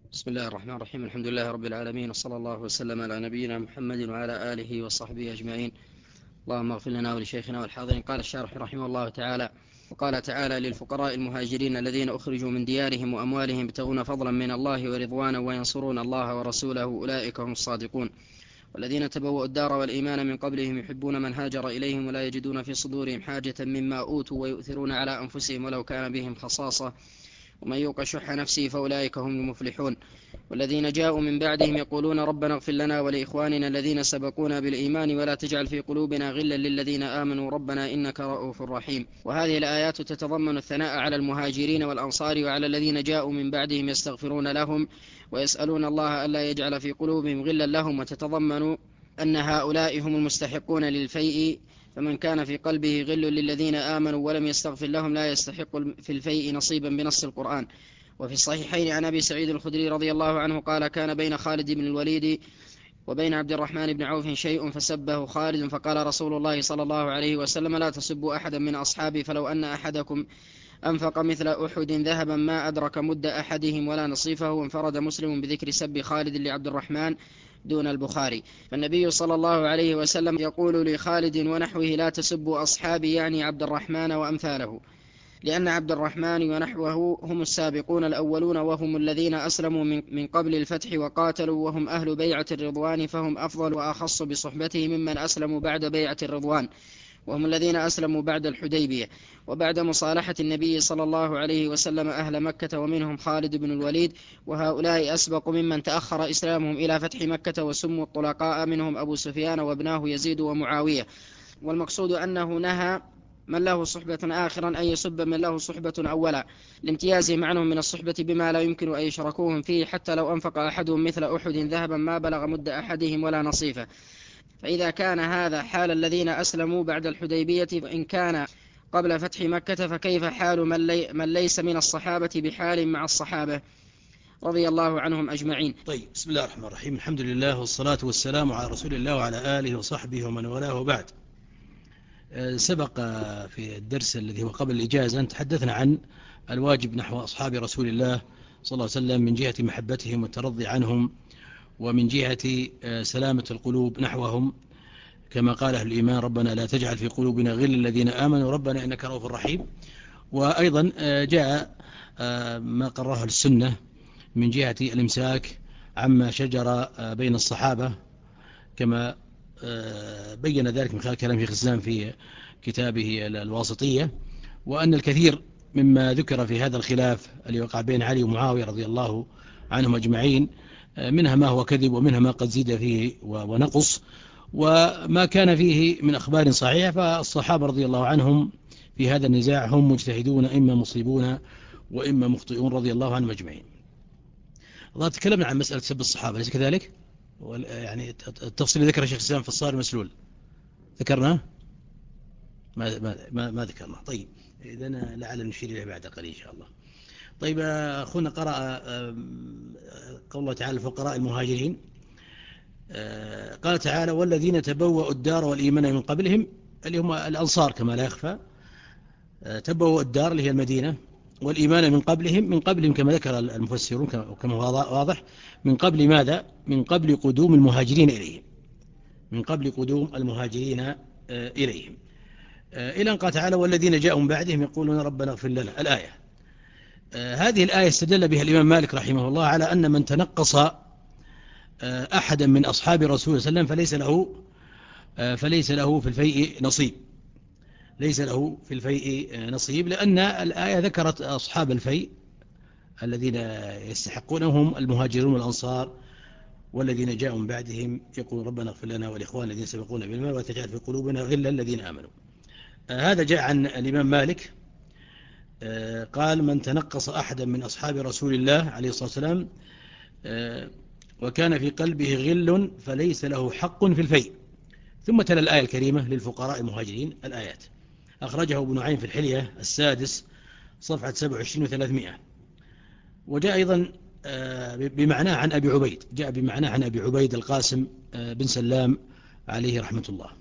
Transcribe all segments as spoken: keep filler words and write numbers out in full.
بسم الله الرحمن الرحيم. الحمد لله رب العالمين، وصلى الله وسلم على نبينا محمد وعلى آله وصحبه أجمعين. اللهم اغفر لنا ولشيخنا والحاضرين. قال الشارح رحمه الله تعالى: وقال تعالى: للفقراء المهاجرين الذين أخرجوا من ديارهم وأموالهم يبتغون فضلا من الله ورضوانا وينصرون الله ورسوله أولئك هم الصادقون. والذين تبوأوا الدار والإيمان من قبلهم يحبون من هاجر إليهم ولا يجدون في صدورهم حاجة مما أوتوا ويؤثرون على أنفسهم ولو كان بهم خصاصة ومن يوق شح نفسه فأولئك هم المفلحون. والذين جاءوا من بعدهم يقولون ربنا اغفر لنا ولإخواننا الذين سبقونا بالإيمان ولا تجعل في قلوبنا غلا للذين آمنوا ربنا إنك رؤوف رحيم. وهذه الآيات تتضمن الثناء على المهاجرين والأنصار وعلى الذين جاءوا من بعدهم يستغفرون لهم ويسألون الله ألا يجعل في قلوبهم غلا لهم، وتتضمن أن هؤلاء هم المستحقون للفيء، فمن كان في قلبه غل للذين آمنوا ولم يستغفر لهم لا يستحق في الفيء نصيبا بنص القرآن. وفي الصحيحين عن أبي سعيد الخدري رضي الله عنه قال: كان بين خالد بن الوليد وبين عبد الرحمن بن عوف شيء فسبه خالد، فقال رسول الله صلى الله عليه وسلم: لا تسبوا أحدا من أصحابي، فلو أن أحدكم أنفق مثل أحد ذهبا ما أدرك مد أحدهم ولا نصيفه. وانفرد مسلم بذكر سب خالد لعبد الرحمن دون البخاري. فالنبي صلى الله عليه وسلم يقول لخالد ونحوه: لا تسبوا أصحابي، يعني عبد الرحمن وأمثاله، لأن عبد الرحمن ونحوه هم السابقون الأولون، وهم الذين أسلموا من قبل الفتح وقاتلوا، وهم أهل بيعة الرضوان، فهم أفضل وأخص بصحبته ممن أسلموا بعد بيعة الرضوان، وهم الذين أسلموا بعد الحديبية وبعد مصالحة النبي صلى الله عليه وسلم أهل مكة، ومنهم خالد بن الوليد. وهؤلاء أسبق ممن تأخر إسلامهم إلى فتح مكة وسموا الطلقاء، منهم أبو سفيان وابناه يزيد ومعاوية. والمقصود أنه نهى من له صحبة آخرا أن يسب من له صحبة أولا، لامتيازهم عنهم من الصحبة بما لا يمكن أن يشركوهم فيه، حتى لو أنفق أحدهم مثل أحد ذهبا ما بلغ مد أحدهم ولا نصيفه. فإذا كان هذا حال الذين أسلموا بعد الحديبية، وإن كان قبل فتح مكة، فكيف حال من, لي من ليس من الصحابة بحال مع الصحابة رضي الله عنهم أجمعين. طيب، بسم الله الرحمن الرحيم. الحمد لله والصلاة والسلام على رسول الله وعلى آله وصحبه ومن والاه، وبعد. سبق في الدرس الذي هو قبل الإجازة أن تحدثنا عن الواجب نحو أصحاب رسول الله صلى الله عليه وسلم من جهة محبتهم والترضي عنهم، ومن جهة سلامة القلوب نحوهم، كما قال أهل الإيمان: ربنا لا تجعل في قلوبنا غل الذين آمنوا ربنا إنك رؤوف رحيم. وأيضا جاء ما قرره السنة من جهة الإمساك عما شجر بين الصحابة، كما بين ذلك من خلال كلام شيخ الإسلام في كتابه الواسطية، وأن الكثير مما ذكر في هذا الخلاف الذي وقع بين علي ومعاوية رضي الله عنهم أجمعين منها ما هو كذب ومنها ما قد زيد فيه ونقص، وما كان فيه من أخبار صحيحة فالصحابة رضي الله عنهم في هذا النزاع هم مجتهدون، إما مصيبون وإما مخطئون رضي الله عنهم أجمعين. الله تكلمنا عن مسألة سب الصحابة، ليس كذلك؟ يعني التفصيل ذكر الشيخ الإسلام في الصارم المسلول، ذكرنا ما, ما, ما, ما ذكرنا. طيب، إذن لعل نشير إليه بعد قليل إن شاء الله. طيب، أخونا قرأ قول الله تعالى: الفقراء المهاجرين. قال تعالى: والذين تبوأوا الدار والإيمان من قبلهم، اللي هم الأنصار كما لا يخفى. تبوأوا الدار اللي هي المدينة، والإيمان من قبلهم، من قبلهم كما ذكر المفسرون كما واضح، من قبل ماذا؟ من قبل قدوم المهاجرين إليهم، من قبل قدوم المهاجرين إليهم، إلى أن قال تعالى: والذين جاءوا من بعدهم يقولون ربنا اغفر لنا. الآية هذه الآية استدل بها الإمام مالك رحمه الله على أن من تنقص أحدا من أصحاب رسول صلى الله عليه وسلم فليس له فليس له في الفيء نصيب، ليس له في الفيء نصيب، لأن الآية ذكرت أصحاب الفيء الذين يستحقونهم المهاجرون والأنصار، والذين جاءوا من بعدهم يقول ربنا اغفر لنا والإخوان الذين سبقونا بالإيمان ولا تجعل في قلوبنا غلا الذين آمنوا. هذا جاء عن الإمام مالك قال: من تنقص أحدا من أصحاب رسول الله عليه الصلاة والسلام وكان في قلبه غل فليس له حق في الفيء. ثم تلا الآية الكريمة: للفقراء المهاجرين. الآيات أخرجه ابن نعيم في الحلية السادس صفحة سبعة وعشرين وثلاثمائة. وجاء أيضا بمعناه عن أبي عبيد، جاء بمعناه عن أبي عبيد القاسم بن سلام عليه رحمة الله.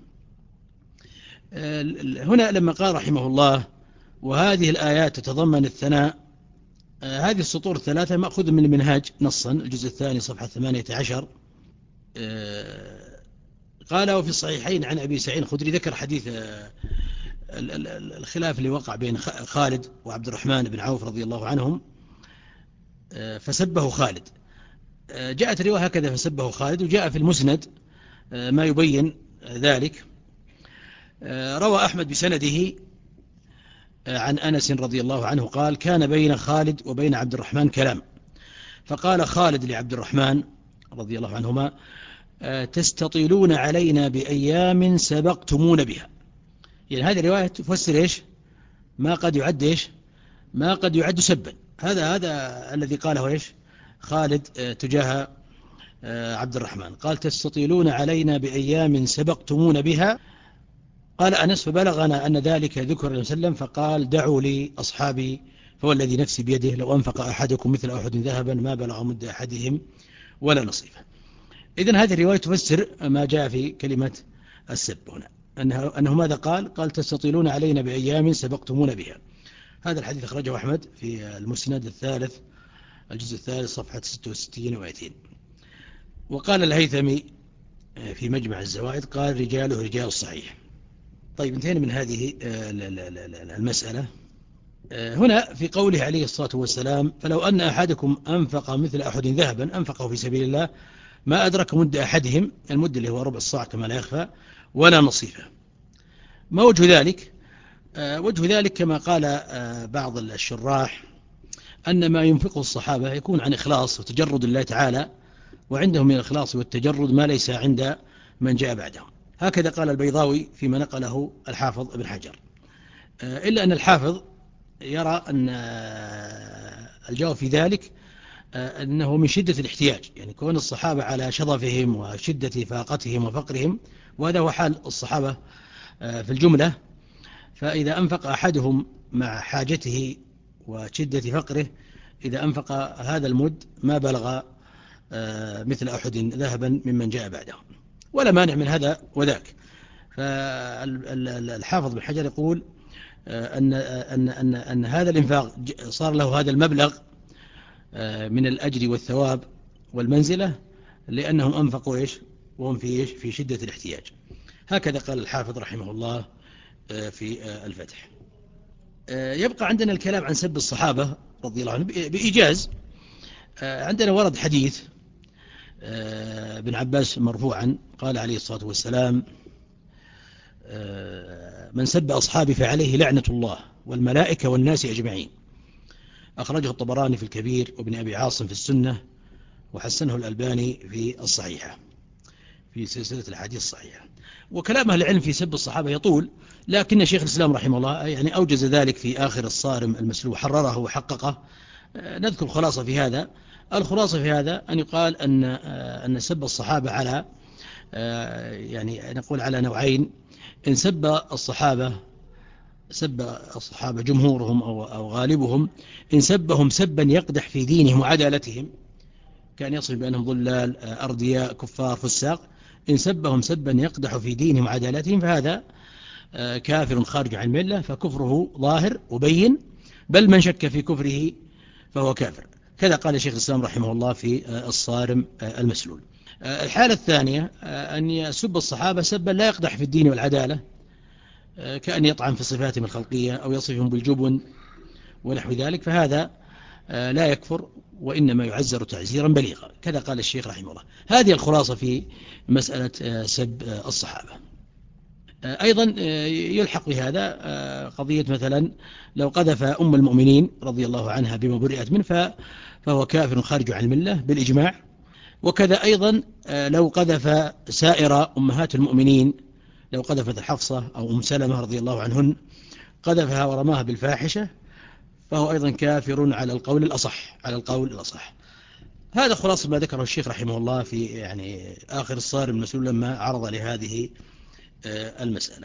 هنا لما قال رحمه الله: وهذه الآيات تتضمن الثناء آه هذه السطور الثلاثة مأخوذ من المنهاج نصا، الجزء الثاني صفحة ثمانية عشر. آه قال وفي الصحيحين عن أبي سعيد الخدري، ذكر حديث آه الخلاف اللي وقع بين خالد وعبد الرحمن بن عوف رضي الله عنهم، آه فسبه خالد. آه جاءت رواية هكذا فسبه خالد، وجاء في المسند آه ما يبين ذلك. آه روى أحمد بسنده عن أنس رضي الله عنه قال كان بين خالد وبين عبد الرحمن كلام، فقال خالد لعبد الرحمن رضي الله عنهما تستطيلون علينا بأيام سبقتمون بها. يعني هذه الرواية تفسر إيش؟ ما قد يعد إيش؟ ما قد يعد سبا. هذا هذا الذي قاله إيش؟ خالد تجاه عبد الرحمن، قال تستطيلون علينا بأيام سبقتمون بها. قال أنس فبلغنا أن ذلك ذكر النبي صلى الله عليه وسلم فقال دعوا لي أصحابي فوالذي نفسي بيده لو أنفق أحدكم مثل أحد ذهبا ما بلغ مد أحدهم ولا نصيفه. إذن هذه الرواية تفسر ما جاء في كلمة السب هنا، أنه, أنه ماذا قال؟ قال تستطيلون علينا بأيام سبقتمون بها. هذا الحديث أخرجه أحمد في المسند الثالث الجزء الثالث صفحة ستة وستين ومئتين. وقال الهيثمي في مجمع الزوائد قال رجاله رجال الصحيح. طيب انتهينا من هذه المسألة. هنا في قوله عليه الصلاة والسلام فلو أن أحدكم أنفق مثل أحد ذهبا أنفقه في سبيل الله ما أدرك مد أحدهم، المد اللي هو ربع الصاع كما لا يخفى، ولا نصيفه. ما وجه ذلك؟ وجه ذلك كما قال بعض الشراح أن ما ينفقه الصحابة يكون عن إخلاص وتجرد الله تعالى، وعندهم من الإخلاص والتجرد ما ليس عند من جاء بعدهم. هكذا قال البيضاوي فيما نقله الحافظ ابن حجر، إلا أن الحافظ يرى أن الجواب في ذلك أنه من شدة الاحتياج، يعني كون الصحابة على شظفهم وشدة فاقتهم وفقرهم، وهذا هو حال الصحابة في الجملة، فإذا أنفق أحدهم مع حاجته وشدة فقره إذا أنفق هذا المد ما بلغ مثل أحد ذهبا ممن جاء بعده، ولا مانع من هذا وذاك. فالحافظ بن حجر يقول أن, أن, أن, أن هذا الإنفاق صار له هذا المبلغ من الأجر والثواب والمنزلة لأنهم أنفقوا إيش وهم في إيش في شدة الاحتياج. هكذا قال الحافظ رحمه الله في الفتح. يبقى عندنا الكلام عن سب الصحابة رضي الله عنهم بإيجاز. عندنا ورد حديث ابن عباس مرفوعا قال عليه الصلاة والسلام من سب أصحابي فعليه لعنة الله والملائكة والناس أجمعين. أخرجه الطبراني في الكبير وابن أبي عاصم في السنة وحسنه الألباني في الصحيحة في سلسلة الحديث الصحيحة. وكلام أهل العلم في سب الصحابة يطول، لكن شيخ الإسلام رحمه الله يعني أوجز ذلك في آخر الصارم المسلوب، حرره وحققه. نذكر خلاصة في هذا. الخلاصة في هذا أن يقال أن أن سب الصحابة على يعني نقول على نوعين. إن سب الصحابة سب الصحابة جمهورهم أو أو غالبهم، إن سبهم سبا يقدح في دينهم وعدالتهم كان يصف بأنهم ضلال أردياء كفار فساق، إن سبهم سبا يقدح في دينهم وعدالتهم فهذا كافر خارج عن الملة، فكفره ظاهر وبين، بل من شك في كفره فهو كافر. كذا قال شيخ الإسلام رحمه الله في الصارم المسلول. الحالة الثانية أن يسب الصحابة سبا لا يقدح في الدين والعدالة، كأن يطعن في صفاتهم الخلقية أو يصفهم بالجبن ونحو ذلك، فهذا لا يكفر وإنما يعزر تعزيرا بليغا. كذا قال الشيخ رحمه الله. هذه الخلاصة في مسألة سب الصحابة. أيضا يلحق بهذا قضية مثلا لو قذف أم المؤمنين رضي الله عنها بما برئت منه فهو كافر خارج عن الملة بالإجماع. وكذا أيضا لو قذف سائر أمهات المؤمنين، لو قذفت حفصة أو أم سلمة رضي الله عنهن قذفها ورماها بالفاحشة فهو أيضا كافر على القول الأصح على القول الأصح. هذا خلاصة ما ذكره الشيخ رحمه الله في يعني آخر الصارم المسلول لما عرض لهذه المسألة.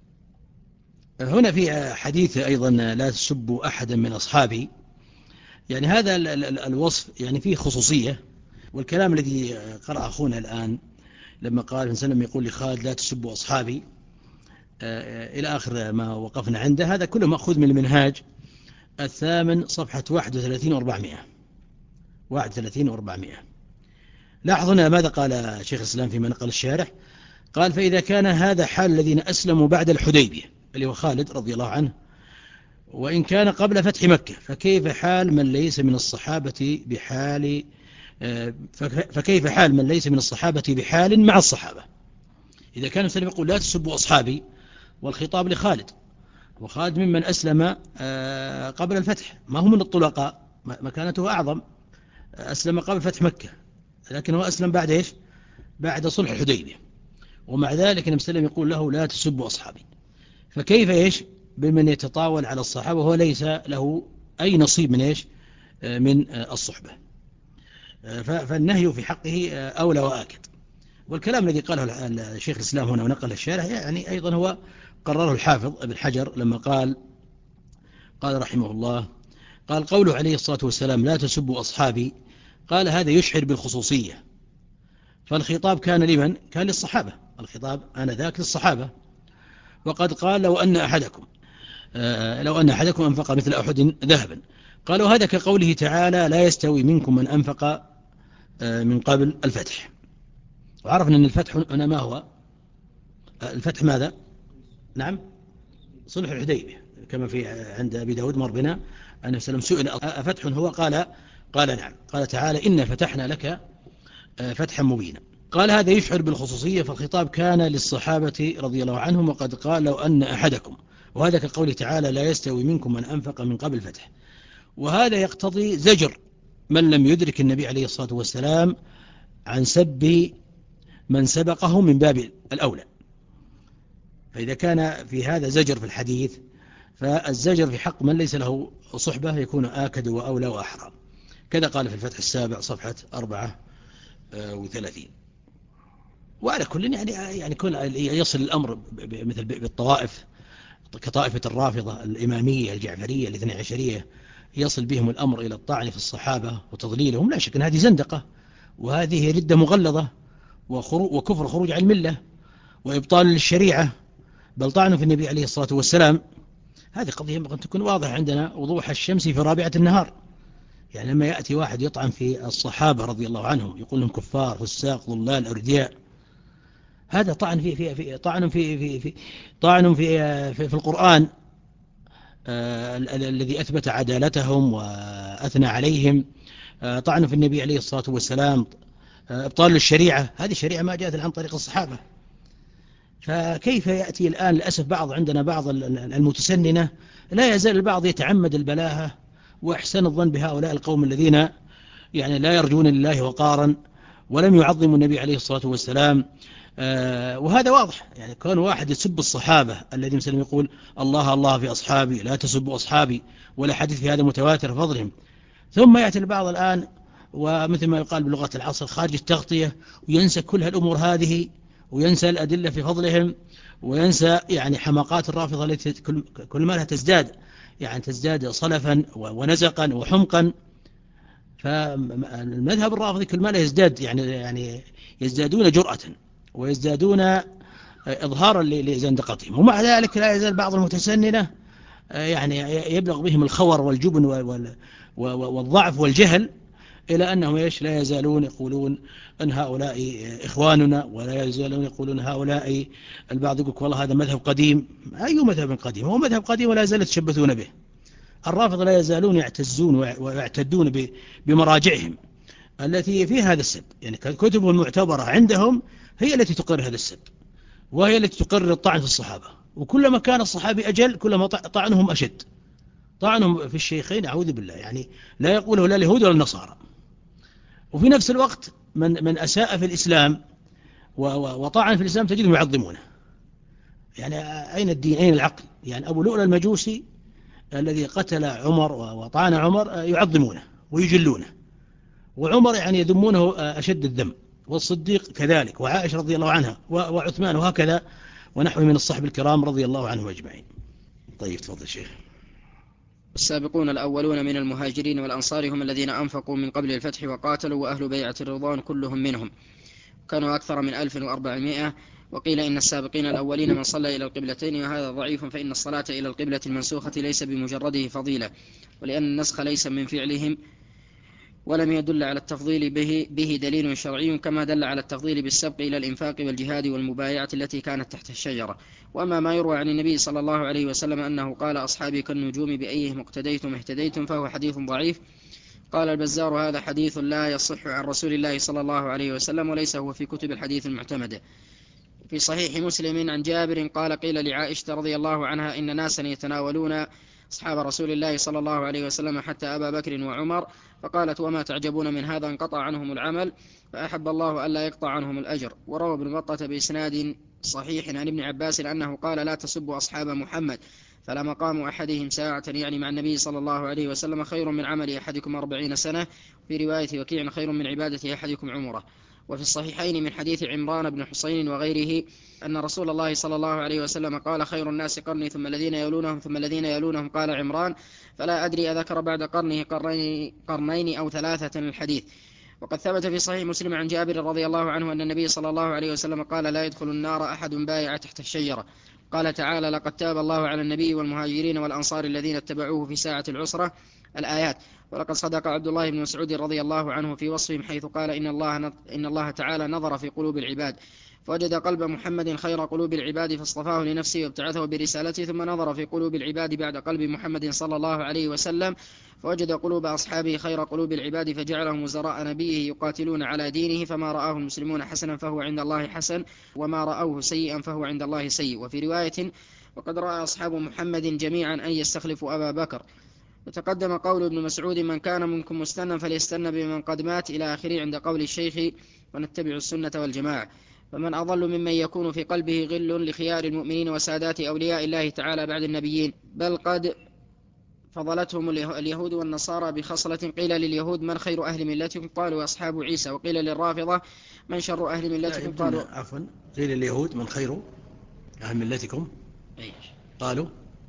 هنا في حديث أيضا لا تسبوا أحدا من أصحابي، يعني هذا الوصف يعني فيه خصوصية. والكلام الذي قرأ أخونا الآن لما قال من سلم يقول لخالد لا تسبوا أصحابي إلى آخر ما وقفنا عنده، هذا كله مأخوذ من المنهاج الثامن صفحة واحد وثلاثين وأربعمائة واحد وثلاثين وأربعمائة. لاحظ هنا ماذا قال شيخ الإسلام فيما نقل الشارح. قال: فإذا كان هذا حال الذين أسلموا بعد الحديبية اللي هو خالد رضي الله عنه، وإن كان قبل فتح مكة، فكيف حال من ليس من الصحابة بحال فكيف حال من ليس من الصحابة بحال مع الصحابة؟ إذا كان السلام يقول: لا تسبوا أصحابي، والخطاب لخالد، وخالد ممن أسلم قبل الفتح، ما هو من الطلقاء، مكانته أعظم، أسلم قبل فتح مكة، لكن هو أسلم بعد إيش؟ بعد صلح الحديبية، ومع ذلك النبي صلى الله عليه وسلم يقول له: لا تسبوا أصحابي. فكيف إيش بمن يتطاول على الصحابة وهو ليس له أي نصيب من إيش؟ من الصحبة. فالنهي في حقه أولى وآكد. والكلام الذي قاله الشيخ الإسلام هنا ونقل الشارح يعني أيضا هو قرره الحافظ ابن حجر لما قال قال رحمه الله: قال قوله عليه الصلاة والسلام: لا تسبوا أصحابي، قال هذا يشعر بالخصوصية، فالخطاب كان لمن؟ كان للصحابة، الخطاب آنذاك للصحابة. وقد قال: لو أن أحدكم لو أن أحدكم أنفق مثل أحد ذهبا، قالوا هذا كقوله تعالى: لا يستوي منكم من أنفق من قبل الفتح. وعرفنا أن الفتح هنا ما هو الفتح؟ ماذا؟ نعم، صلح الحديبية، كما في عند أبي داود مر بنا أنه سلم سئل: أفتح هو؟ قال قال نعم. قال تعالى: إنا فتحنا لك فتحا مبينا. قال هذا يشعر بالخصوصية، فالخطاب كان للصحابة رضي الله عنهم. وقد قال: لو أن أحدكم، وهذا كقوله تعالى: لا يستوي منكم من أنفق من قبل الفتح. وهذا يقتضي زجر من لم يدرك النبي عليه الصلاة والسلام عن سب من سبقه من باب الأولى. فإذا كان في هذا زجر في الحديث، فالزجر في حق من ليس له صحبة يكون آكد وأولى وأحرى. كذا قال في الفتح السابع صفحة أربعة وثلاثين. وعلى كل يعني يعني كل يصل الأمر مثل بالطوائف كطائفة الرافضة الإمامية الجعفرية الاثنى عشرية، يصل بهم الأمر إلى الطعن في الصحابة وتضليلهم. لا شك أن هذه زندقة، وهذه ردة مغلظة، وكفر خروج عن الملة، وإبطال للشريعة، بل طعن في النبي عليه الصلاة والسلام. هذه قضية ينبغي أن تكون واضحة عندنا وضوح الشمس في رابعة النهار. يعني لما يأتي واحد يطعن في الصحابة رضي الله عنهم، يقول لهم كفار فساق ضلال أردياء، هذا طعن في في في طعن في في في طعن في في, في القرآن آه الذي أثبت عدالتهم وأثنى عليهم، آه طعن في النبي عليه الصلاة والسلام، آه إبطال للشريعة. هذه الشريعة ما جاءت عن طريق الصحابة. فكيف يأتي الآن للأسف بعض عندنا بعض المتسننة لا يزال البعض يتعمد البلاهة وإحسان الظن بهؤلاء القوم الذين يعني لا يرجون لله وقارا ولم يعظموا النبي عليه الصلاة والسلام. آه وهذا واضح، يعني كون واحد يسب الصحابة الذي مثلا يقول: الله الله في أصحابي، لا تسبوا أصحابي، ولا حديث في هذا متواتر فضلهم. ثم يأتي البعض الآن ومثل ما يقال بلغة العصر خارج التغطية، وينسى كل هالأمور هذه، وينسى الأدلة في فضلهم، وينسى يعني حماقات الرافضة التي كل ما لها تزداد يعني تزداد صلفا ونزقا وحمقا. فالمذهب الرافضي كل ما لا يزداد يعني يعني يزدادون جرأة ويزدادون إظهارا لزندقتهم. ومع ذلك لا يزال بعض المتسننة يعني يبلغ بهم الخور والجبن والضعف والجهل إلى أنهم إيش لا يزالون يقولون أن هؤلاء إخواننا، ولا يزالون يقولون هؤلاء. البعض يقول والله هذا مذهب قديم. أي مذهب قديم؟ هو مذهب قديم ولا يزال يتشبثون به. الرافضة لا يزالون يعتزون ويعتدون بمراجعهم التي فيها هذا السب، يعني كتبهم المعتبرة عندهم هي التي تقرر هذا السب، وهي التي تقرر الطعن في الصحابة. وكلما كان الصحابي أجل كلما طعنهم أشد. طعنهم في الشيخين أعوذ بالله، يعني لا يقوله لا اليهود ولا النصارى. وفي نفس الوقت من من أساء في الإسلام وطعن في الإسلام تجدهم يعظمونه. يعني أين الدين؟ أين العقل؟ يعني أبو لؤلؤ المجوسي الذي قتل عمر وطعن عمر يعظمونه ويجلونه، وعمر يعني يذمونه أشد الذم، والصديق كذلك، وعائشة رضي الله عنها، وعثمان، وهكذا ونحو من الصحب الكرام رضي الله عنهم أجمعين. طيب تفضل شيخ. السابقون الأولون من المهاجرين والأنصار هم الذين أنفقوا من قبل الفتح وقاتلوا، وأهل بيعة الرضوان كلهم منهم، كانوا أكثر من ألف وأربعمائة وقيل إن السابقين الأولين من صلى إلى القبلتين، وهذا ضعيف، فإن الصلاة إلى القبلة المنسوخة ليس بمجرده فضيلة، ولأن النسخ ليس من فعلهم، ولم يدل على التفضيل به, به دليل شرعي، كما دل على التفضيل بالسبق إلى الإنفاق والجهاد والمبايعة التي كانت تحت الشجرة. وأما ما يروى عن النبي صلى الله عليه وسلم أنه قال أصحابي كالنجوم بأيهم اقتديتم اهتديتم، فهو حديث ضعيف. قال البزار هذا حديث لا يصح عن رسول الله صلى الله عليه وسلم، وليس هو في كتب الحديث المعتمدة. في صحيح مسلم عن جابر قال قيل لعائشة رضي الله عنها إن ناسا يتناولون أصحاب رسول الله صلى الله عليه وسلم حتى أبا بكر وعمر، فقالت وما تعجبون من هذا؟ انقطع عنهم العمل، فأحب الله ألا يقطع عنهم الأجر. وروى ابن بطة بإسناد صحيح عن ابن عباس أنه قال لا تسبوا أصحاب محمد، فلا مقام أحدهم ساعة يعني مع النبي صلى الله عليه وسلم خير من عمل أحدكم أربعين سنة، في رواية وكيع خير من عبادة أحدكم عمره. وفي الصحيحين من حديث عمران بن حسين وغيره أن رسول الله صلى الله عليه وسلم قال خير الناس قرني ثم الذين يلونهم ثم الذين يلونهم. قال عمران فلا أدري أذكر بعد قرنه قرنين, قرنين أو ثلاثة الحديث. وقد ثبت في صحيح مسلم عن جابر رضي الله عنه أن النبي صلى الله عليه وسلم قال لا يدخل النار أحد بايع تحت الشجرة. قال تعالى لقد تاب الله على النبي والمهاجرين والأنصار الذين اتبعوه في ساعة العسرة، الآيات. ولقد صدق عبد الله بن مسعود رضي الله عنه في وصفهم حيث قال إن الله, إن الله تعالى نظر في قلوب العباد فوجد قلب محمد خير قلوب العباد فاصطفاه لنفسه وابتعثه برسالته، ثم نظر في قلوب العباد بعد قلب محمد صلى الله عليه وسلم فوجد قلوب أصحابه خير قلوب العباد فجعلهم وزراء نبيه يقاتلون على دينه، فما رآه المسلمون حسنا فهو عند الله حسن، وما رأوه سيئا فهو عند الله سيء. وفي رواية وقد رأى أصحاب محمد جميعا أن يستخلفوا أبا بكر. وتقدم قول ابن مسعود من كان منكم مستنا فليستنى بمن قد مات إلى آخره عند قول الشيخ ونتبع السنة والجماعة. فمن أضل ممن يكون في قلبه غل لخيار المؤمنين وسادات أولياء الله تعالى بعد النبيين، بل قد فضلتهم اليهود والنصارى بخصلة. قيل لليهود من خير أهل ملتكم؟ قالوا أصحاب عيسى. وقيل للرافضة من شر أهل ملتكم؟ قالوا عفوا قيل لليهود من خير أهل ملتكم؟ أيش قالوا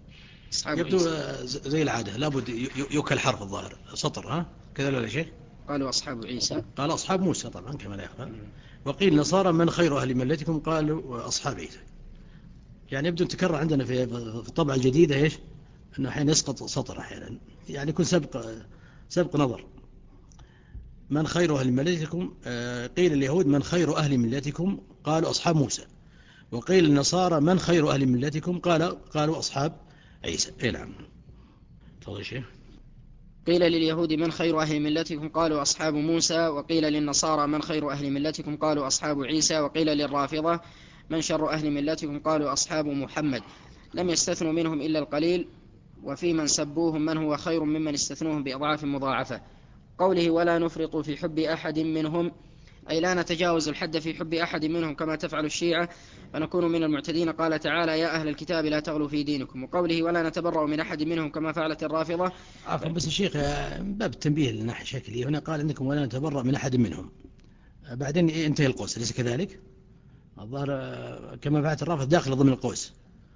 يبدو عيسى. زي العادة لابد يوكل حرف الظاهر سطر، ها كذا ولا شيء؟ قالوا أصحاب عيسى. قال أصحاب موسى طبعا كما لا يخفى. وقيل نصارى من خير أهل ملتكم؟ قالوا أصحاب عيسى. يعني يبدو تكرر عندنا في الطبعة الجديدة إيش أنه حين يسقط سطر أحيانا، يعني يكون سبق سبق نظر. من خير أهل ملتكم؟ قيل اليهود من خير أهل ملتكم؟ قالوا أصحاب موسى. وقيل النصارى من خير أهل ملتكم؟ قال قالوا أصحاب عيسى. إيه نعم. تفضل شيخ. قيل لليهود من خير أهل ملتكم؟ قالوا أصحاب موسى. وقيل للنصارى من خير أهل ملتكم؟ قالوا أصحاب عيسى. وقيل للرافضة من شر أهل ملتكم؟ قالوا أصحاب محمد. لم يستثنوا منهم إلا القليل، وفي من سبوهم من هو خير ممن استثنوهم بأضعاف مضاعفة. قوله ولا نفرط في حب أحد منهم، أي لا نتجاوز الحد في حب أحد منهم كما تفعل الشيعة فنكون من المعتدين. قال تعالى يا أهل الكتاب لا تغلوا في دينكم. وقوله ولا نتبرأ من أحد منهم كما فعلت الرافضة. عفوا بس الشيخ باب التنبيه للناحية شكلية هنا قال إنكم ولا نتبرأ من أحد منهم، بعدين انتهي القوس، أليس كذلك؟ الظاهر كما فعلت الرافضة داخل ضمن القوس،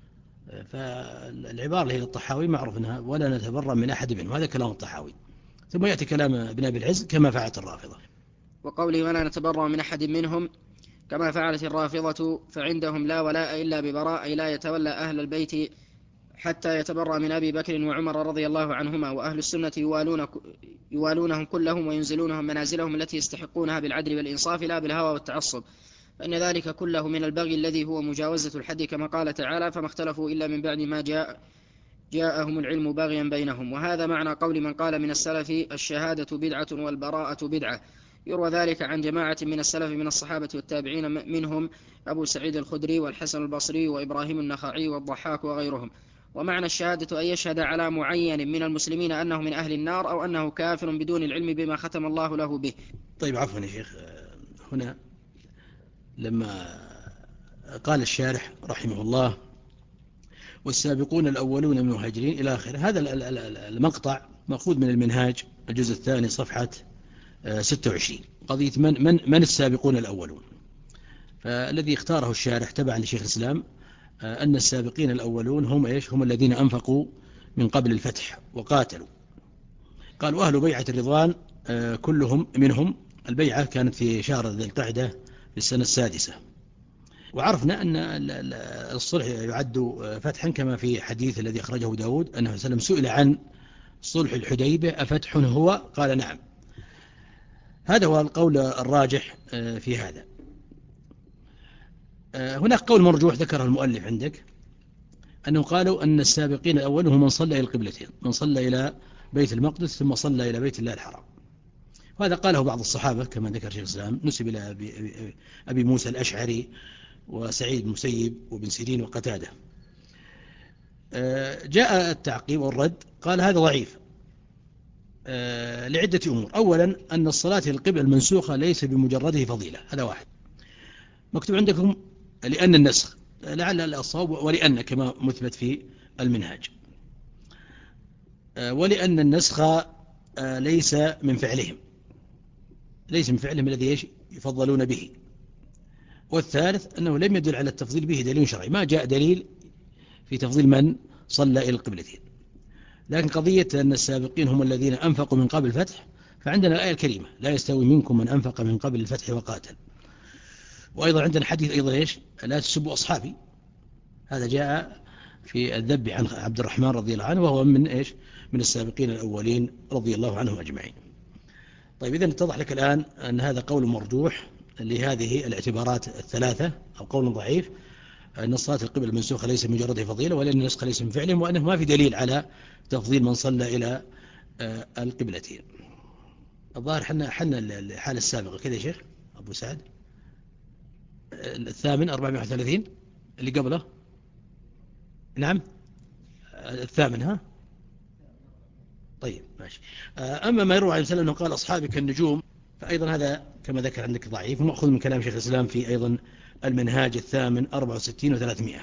فالعبارة اللي هي الطحاوي معروف أنها ولا نتبرأ من أحد منهم، هذا كلام الطحاوي. ثم يأتي كلام ابن أبي العز كما فعلت الرافضة. وقوله ولا نتبرأ من أحد منهم كما فعلت الرافضة، فعندهم لا ولاء إلا ببراء، أي لا يتولى أهل البيت حتى يتبرأ من أبي بكر وعمر رضي الله عنهما. وأهل السنة يوالون يوالونهم كلهم وينزلونهم منازلهم التي يستحقونها بالعدل والإنصاف لا بالهوى والتعصب، فإن ذلك كله من البغي الذي هو مجاوزة الحد، كما قال تعالى فما اختلفوا إلا من بعد ما جاء جاءهم العلم باغيا بينهم. وهذا معنى قول من قال من السلف الشهادة بدعة والبراءة بدعة. يروى ذلك عن جماعة من السلف من الصحابة والتابعين، منهم أبو سعيد الخدري والحسن البصري وإبراهيم النخعي والضحاك وغيرهم. ومعنى الشهادة أن يشهد على معين من المسلمين أنه من أهل النار أو أنه كافر بدون العلم بما ختم الله له به. طيب عفوا يا شيخ، هنا لما قال الشارح رحمه الله والسابقون الأولون من المهاجرين إلى آخره، هذا المقطع مأخوذ من المنهاج الجزء الثاني صفحة ستة وعشرين، قضية من, من, من السابقون الأولون. فالذي اختاره الشارح تبعا لشيخ الإسلام أن السابقين الأولون هم إيش؟ هم الذين أنفقوا من قبل الفتح وقاتلوا. قالوا أهل بيعة الرضوان كلهم منهم. البيعة كانت في شهر ذي القعدة في السنة السادسة، وعرفنا أن الصلح يعد فتحا كما في حديث الذي أخرجه داود أنه صلى الله عليه وسلم سئل عن صلح الحديبية أفتح هو؟ قال نعم. هذا هو القول الراجح في هذا. هناك قول مرجوح ذكره المؤلف عندك، أنه قالوا أن السابقين الأول هم من صلى إلى القبلتين، من صلى إلى بيت المقدس ثم صلى إلى بيت الله الحرام. وهذا قاله بعض الصحابة كما ذكر شيخ الإسلام، نسب إلى أبي موسى الأشعري وسعيد المسيب وابن سيرين وقتادة. جاء التعقيب والرد، قال هذا ضعيف لعدة أمور. أولا أن الصلاة للقبلة المنسوخة ليس بمجرده فضيلة، هذا واحد. مكتوب عندكم لأن النسخ، لعل الصواب ولأن كما مثبت في المنهاج، ولأن النسخ ليس من فعلهم، ليس من فعلهم الذي يفضلون به. والثالث أنه لم يدل على التفضيل به دليل شرعي، ما جاء دليل في تفضيل من صلى إلى القبلتين. لكن قضية أن السابقين هم الذين أنفقوا من قبل الفتح، فعندنا الآية الكريمة لا يستوي منكم من أنفق من قبل الفتح وقاتل. وأيضا عندنا حديث أيضا إيش؟ لا تسبوا أصحابي، هذا جاء في الذب عن عبد الرحمن رضي الله عنه، وهو من إيش؟ من السابقين الأولين رضي الله عنهم أجمعين. طيب إذن اتضح لك الآن أن هذا قول مرجوح لهذه الاعتبارات الثلاثة، أو قول ضعيف أن الصلاة القبل المنسوخة ليس مجرد فضيلة، ولأن النسخ ليس من فعلهم، وأنه ما في دليل على تفضيل من صلى إلى القبلتين. الظاهر حنا حنا الحالة السابقة كذا يا شيخ أبو سعد، الثامن أربعمائة وثلاثين اللي قبله، نعم الثامن، ها طيب ماشي. أما ما يروى عن سلم أنه قال أصحابي كالنجوم، فأيضا هذا كما ذكر عندك ضعيف، ومأخذ من كلام شيخ الإسلام في أيضا المنهاج الثامن أربعة وستين وثلاثمائة.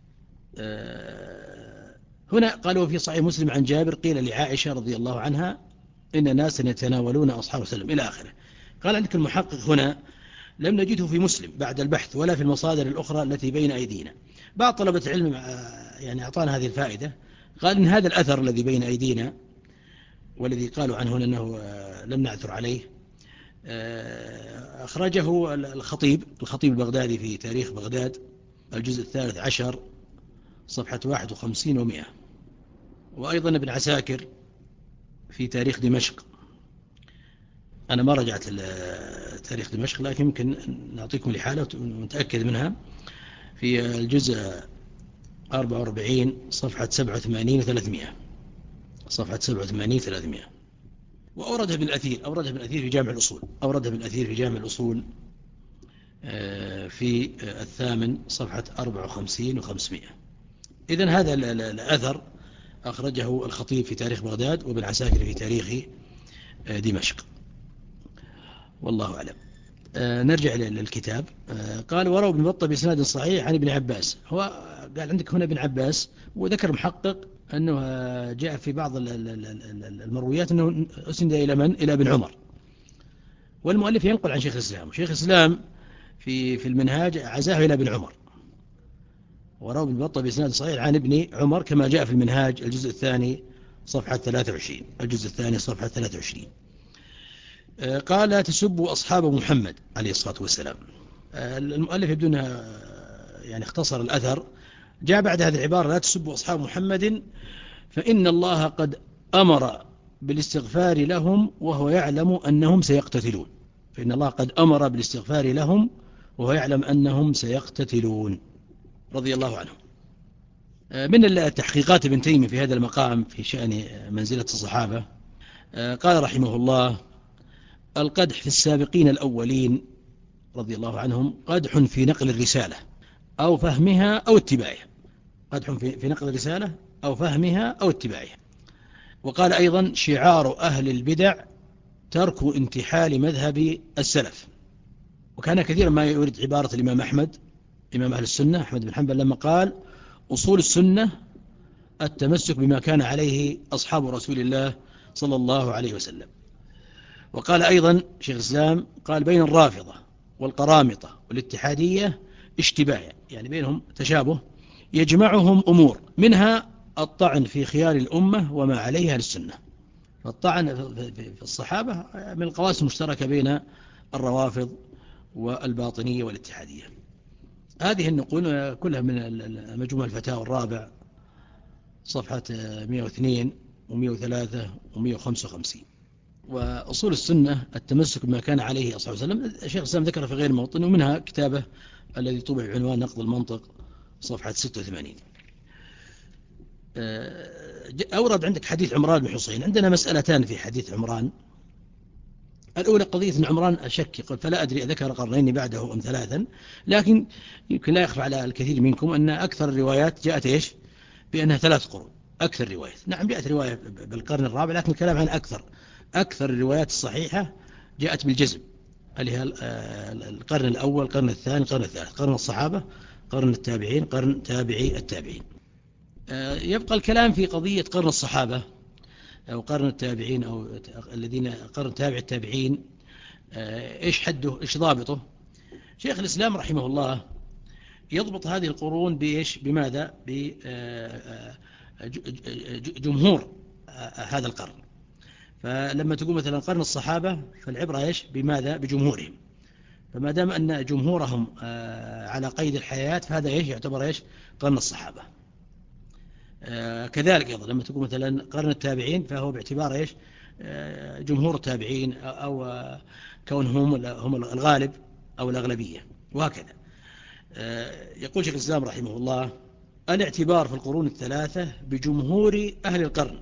هنا قالوا في صحيح مسلم عن جابر قيل لعائشة رضي الله عنها إن ناسا يتناولون أصحاب وسلم إلى آخره. قال عندك المحقق هنا لم نجده في مسلم بعد البحث ولا في المصادر الأخرى التي بين أيدينا. بعض طلبة العلم يعني أعطانا هذه الفائدة، قال إن هذا الأثر الذي بين أيدينا والذي قالوا عنه أنه لم نعثر عليه، أخرجه الخطيب الخطيب البغدادي في تاريخ بغداد الجزء الثالث عشر صفحة واحد وخمسين ومئة، وأيضا ابن عساكر في تاريخ دمشق. أنا ما رجعت تاريخ دمشق، لكن يمكن نعطيكم لحالة ونتأكد منها، في الجزء أربعة وأربعين صفحة سبعة وثمانين وثلاثمائة، صفحة سبعة وثمانين وثلاثمائة. وأوردها ابن الأثير، أوردها ابن الأثير في جامع الأصول، أوردها ابن الأثير في جامع الأصول في الثامن صفحة أربعة وخمسين وخمسمائة. إذن هذا الأثر أخرجه الخطيب في تاريخ بغداد وابن عساكر في تاريخ دمشق، والله أعلم. نرجع للكتاب. قال وروا ابن بطة بإسناد صحيح عن ابن عباس. هو قال عندك هنا ابن عباس، وذكر محقق أنه جاء في بعض المرويات أنه أسند إلى من؟ إلى ابن عمر. والمؤلف ينقل عن شيخ الإسلام، شيخ الإسلام في في المنهاج عزاه إلى ابن عمر. وروى ابن بطة بإسناد صحيح عن ابن عمر كما جاء في المنهاج الجزء الثاني صفحة ثلاثة وعشرين، الجزء الثاني صفحة ثلاثة وعشرين. قال لا تسبوا أصحاب محمد عليه الصلاة والسلام. المؤلف يبدو أنه يعني اختصر الأثر، جاء بعد هذه العبارة لا تسبوا أصحاب محمد فإن الله قد أمر بالاستغفار لهم وهو يعلم أنهم سيقتتلون. فإن الله قد أمر بالاستغفار لهم وهو يعلم أنهم سيقتتلون رضي الله عنهم. من التحقيقات ابن تيمية في هذا المقام في شأن منزلة الصحابة، قال رحمه الله القدح في السابقين الأولين رضي الله عنهم قدح في نقل الرسالة أو فهمها أو اتباعها، قدح في نقل الرسالة أو فهمها أو اتباعها. وقال أيضا شعار أهل البدع ترك انتحال مذهب السلف. وكان كثيرا ما يريد عبارة الإمام أحمد إمام أهل السنة أحمد بن حنبل لما قال أصول السنة التمسك بما كان عليه أصحاب رسول الله صلى الله عليه وسلم. وقال أيضا شيخ الإسلام قال بين الرافضة والقرامطة والاتحادية اشتباه، يعني بينهم تشابه يجمعهم أمور منها الطعن في خيار الأمة وما عليها للسنة. فالطعن في الصحابة من القواسم المشتركة بين الروافض والباطنية والاتحادية. هذه النقول كلها من مجموع الفتاوى الرابع صفحة مئة واثنين ومئة وثلاثة ومئة وخمسة وخمسين. وأصول السنة التمسك بما كان عليه أصحابه وسلم، الشيخ الإسلام ذكر في غير موطن، ومنها كتابه الذي طبع بعنوان نقد المنطق صفحة ستة وثمانين. أورد عندك حديث عمران بن حسين. عندنا مسألتان في حديث عمران. الأولى قضية أن عمران شك، قال فلا أدري ذكر قرنين بعده أم ثلاثا، لكن يمكن لا يخفى على الكثير منكم أن أكثر الروايات جاءت إيش بأنها ثلاث قرون. أكثر روايات، نعم جاءت رواية بالقرن الرابع، لكن الكلام عن أكثر أكثر الروايات الصحيحة جاءت بالجزم، اللي هي القرن الأول، القرن الثاني، القرن الثالث، قرن الصحابة، قرن التابعين، قرن تابعي التابعين. يبقى الكلام في قضية قرن الصحابة أو قرن التابعين أو الذين قرن تابع التابعين، إيش حده، إيش ضابطه. شيخ الإسلام رحمه الله يضبط هذه القرون بإيش، بماذا، بجمهور هذا القرن. فلما تقول مثلا قرن الصحابة فالعبرة إيش بماذا، بجمهورهم. فما دام أن جمهورهم على قيد الحياة فهذا إيش يعتبر إيش قرن الصحابة. كذلك أيضا لما تقول مثلا قرن التابعين فهو باعتبار إيش جمهور التابعين أو كونهم هم الغالب أو الأغلبية، وهكذا. يقول شيخ الإسلام رحمه الله الاعتبار في القرون الثلاثة بجمهور أهل القرن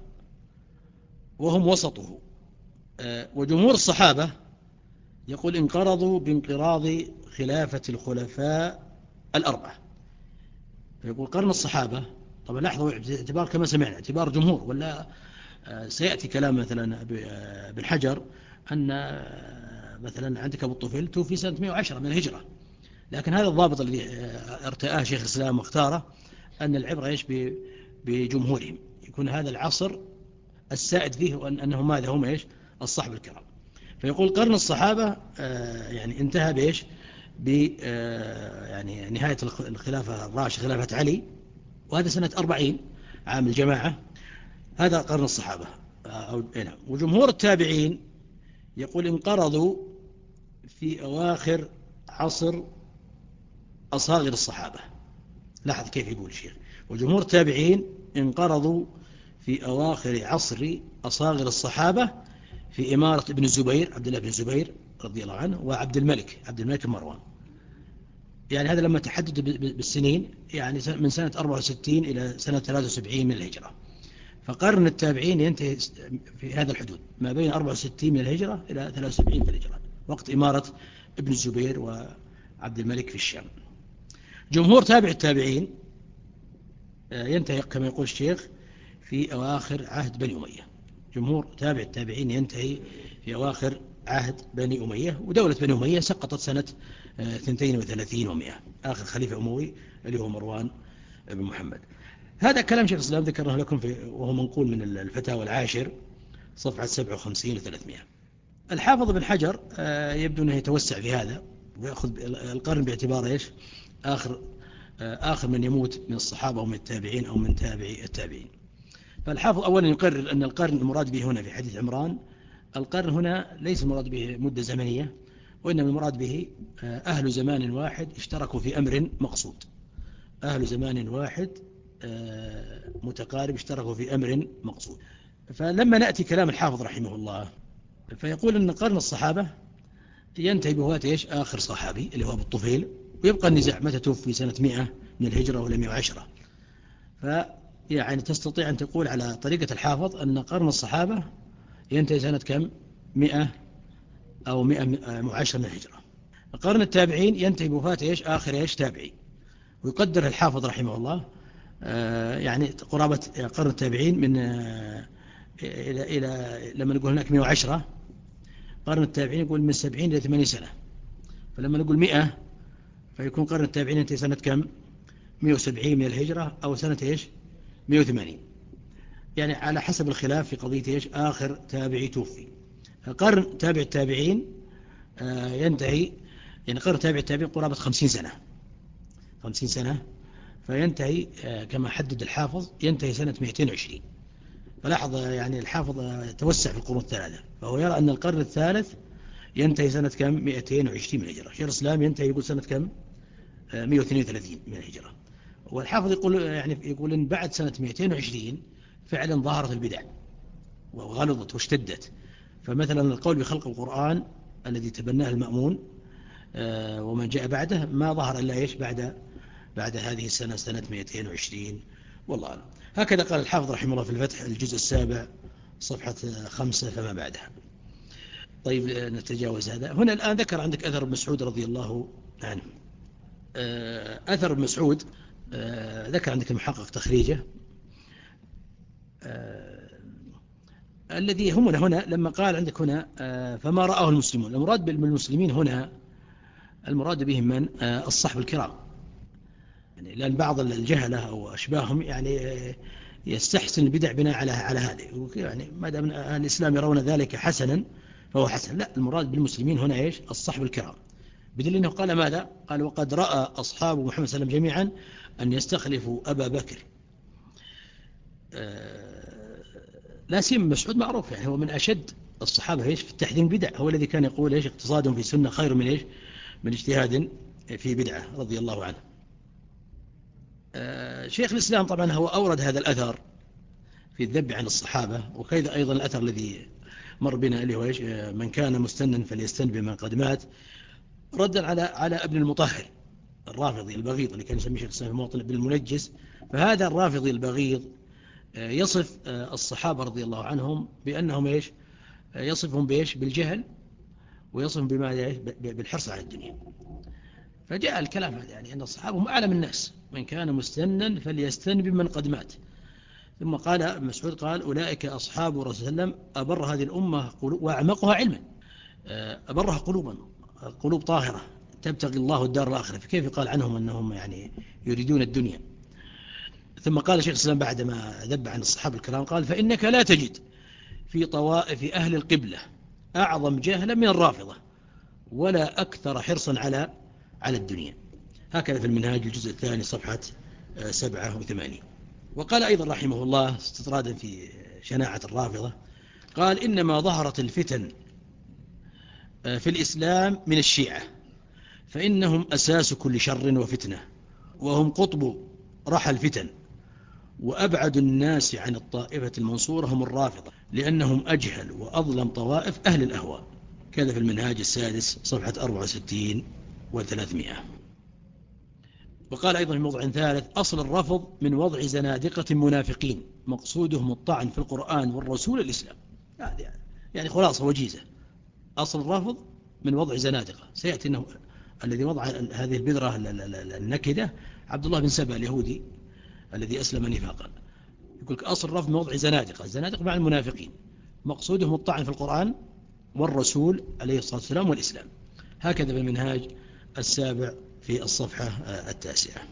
وهم وسطه. وجمهور الصحابة يقول انقرضوا بانقراض خلافة الخلفاء الأربعة. يقول قرن الصحابة، طبعا لاحظوا اعتبار كما سمعنا اعتبار جمهور، ولا سيأتي كلام مثلا ابن حجر أن مثلا عندك أبو الطفيل توفي سنة مئة وعشرة من الهجرة، لكن هذا الضابط الذي ارتآه شيخ الإسلام واختاره أن العبرة إيش بجمهورهم، يكون هذا العصر السائد فيه وأن أنهم ماذا هم إيش الصحب الكرام. فيقول قرن الصحابة يعني انتهى بإيش ب يعني نهاية الخلافة الراشدة خلافة علي، وهذا سنة أربعين عام الجماعة، هذا قرن الصحابة. أو وجمهور التابعين يقول انقرضوا في أواخر عصر أصاغر الصحابة. لاحظ كيف يقول الشيخ، وجمهور التابعين انقرضوا في أواخر عصر أصاغر الصحابة في إمارة ابن الزبير، عبد الله بن الزبير رضي الله عنه، وعبد الملك عبد الملك مروان. يعني هذا لما تحدد بالسنين يعني من سنة أربعة وستين إلى سنة ثلاثة وسبعين من الهجرة. فقرن التابعين ينتهي في هذا الحدود ما بين أربعة وستين من الهجرة إلى ثلاثة وسبعين في الهجرة، وقت إمارة ابن الزبير وعبد الملك في الشام. جمهور تابع التابعين ينتهي كما يقول الشيخ في أواخر عهد بني أمية. جمهور تابع التابعين ينتهي في أواخر عهد بني أمية، ودولة بني أمية سقطت سنة اثنتين وثلاثين ومئة، آخر خليفة أموي اللي هو مروان بن محمد. هذا كلام شيخ الإسلام ذكره لكم في وهو منقول من الفتاوى العاشر صفحة سبعة وخمسين وثلاثمئة. الحافظ بن حجر يبدو أنه يتوسع في هذا ويأخذ القرن باعتبار إيش آخر آخر من يموت من الصحابة ومن التابعين أو من تابعي التابعين. فالحافظ أولا يقرر أن القرن المراد به هنا في حديث عمران، القرن هنا ليس المراد به مدة زمنية، وإنما المراد به أهل زمان واحد اشتركوا في أمر مقصود. أهل زمان واحد متقارب اشتركوا في أمر مقصود. فلما نأتي كلام الحافظ رحمه الله فيقول أن قرن الصحابة ينتهي بوفاة إيش آخر صحابي اللي هو أبو الطفيل، ويبقى النزاع متى توفي سنة مئة من الهجرة ولا مئة وعشرة. فيعني تستطيع أن تقول على طريقة الحافظ أن قرن الصحابة ينتهي سنة كم مئة أو مئة وعشرة من الهجرة. قرن التابعين ينتهي بوفاة إيش آخر إيش تابعي. ويقدر الحافظ رحمه الله يعني قرابة قرن التابعين من إلى إلى لما نقول هناك مئة وعشرة، قرن التابعين يقول من سبعين إلى ثمانين سنة. فلما نقول مئة فيكون قرن التابعين ينتهي سنة كم مئة وسبعين من الهجرة أو سنة إيش مئة وثمانين، يعني على حسب الخلاف في قضية إيش آخر تابعي توفي. قرن تابع التابعين ينتهي يعني قرن تابع التابعين قرابة خمسين سنة خمسين سنة، فينتهي كما حدد الحافظ ينتهي سنة مئتين وعشرين. فلاحظ يعني الحافظ توسع في القرون الثلاثة، فهو يرى أن القرن الثالث ينتهي سنة كم مئتين وعشرين من الهجرة. شيخ الإسلام ينتهي يقول سنة كم مئة واثنين وثلاثين من الهجرة. والحافظ يقول يعني يقول إن بعد سنة مئتين وعشرين فعلا ظهرت البدع وغلظت واشتدت. فمثلا القول بخلق القرآن الذي تبناه المأمون ومن جاء بعده ما ظهر إلا إيش بعد بعد هذه السنة سنة مئتين وعشرين والله أعلم. هكذا قال الحافظ رحمه الله في الفتح الجزء السابع صفحة خمسة فما بعدها. طيب نتجاوز هذا. هنا الآن ذكر عندك أثر ابن مسعود رضي الله عنه. أثر ابن مسعود ذكر عندك المحقق تخريجه الذي هم هنا لما قال عندك هنا فما رآه المسلمون. المراد بالمسلمين هنا المراد بهم من الصحب الكرام، يعني لأن بعض الجهلة أو أشباههم يعني يستحسن البدع بناء على على هذه، يعني ما دام الإسلام يرون ذلك حسنا فهو حسن. لا، المراد بالمسلمين هنا إيش؟ الصحب الكرام، بدليل أنه قال ماذا؟ قال وقد رأى أصحاب محمد صلى الله عليه وسلم جميعا أن يستخلفوا أبا بكر. لا سيما مسعود معروف يعني هو من أشد الصحابة إيش في التحذير بدع، هو الذي كان يقول إيش اقتصاد في سنة خير من إيش من اجتهاد في بدعة رضي الله عنه. شيخ الإسلام طبعا هو أورد هذا الأثر في الذب عن الصحابة، وكذا أيضا الأثر الذي مر بنا اللي هو إيش من كان مستنا فليستن بمن قد مات، ردا على على ابن المطهر الرافضي البغيض اللي كان يسميه شيخ الإسلام المواطن ابن المنجس. فهذا الرافضي البغيض يصف الصحابة رضي الله عنهم بأنهم إيش يصفهم بإيش بالجهل، ويصفهم بما بالحرص على الدنيا. فجاء الكلام هذا يعني أن الصحابة هم أعلم الناس، من كان مستنا فليستن بمن قد مات. ثم قال ابن مسعود قال أولئك أصحاب رسول الله صلى الله عليه وسلم أبر هذه الأمة وأعمقها علما، أبرها قلوبا، قلوب طاهرة تبتغي الله الدار الآخرة. فكيف قال عنهم أنهم يعني يريدون الدنيا؟ ثم قال شيخ الإسلام بعدما ذب عن الصحابة الكرام قال فإنك لا تجد في طوائف أهل القبلة أعظم جهلا من الرافضة ولا أكثر حرصا على على الدنيا. هكذا في المنهاج الجزء الثاني صفحة سبعة وثمانين. وقال أيضا رحمه الله استطرادا في شناعة الرافضة قال إنما ظهرت الفتن في الإسلام من الشيعة، فإنهم أساس كل شر وفتنة، وهم قطب رحى الفتن، وأبعد الناس عن الطائفة المنصورة هم الرافضة لأنهم أجهل وأظلم طوائف أهل الأهواء. كذا في المنهاج السادس صفحة أربعة وستين وثلاثمائة. وقال أيضا في موضع ثالث أصل الرفض من وضع زنادقة منافقين مقصودهم الطعن في القرآن والرسول الإسلام. يعني خلاصة وجيزة، أصل الرفض من وضع زنادقة. سيأتي أنه الذي وضع هذه البذرة النكدة عبد الله بن سبأ اليهودي الذي أسلم نفاقا. يقول لك أصل الرفض من وضع زنادقة، الزنادقة مع المنافقين مقصودهم الطعن في القرآن والرسول عليه الصلاة والسلام والإسلام. هكذا بالمنهاج السابع في الصفحة التاسعة.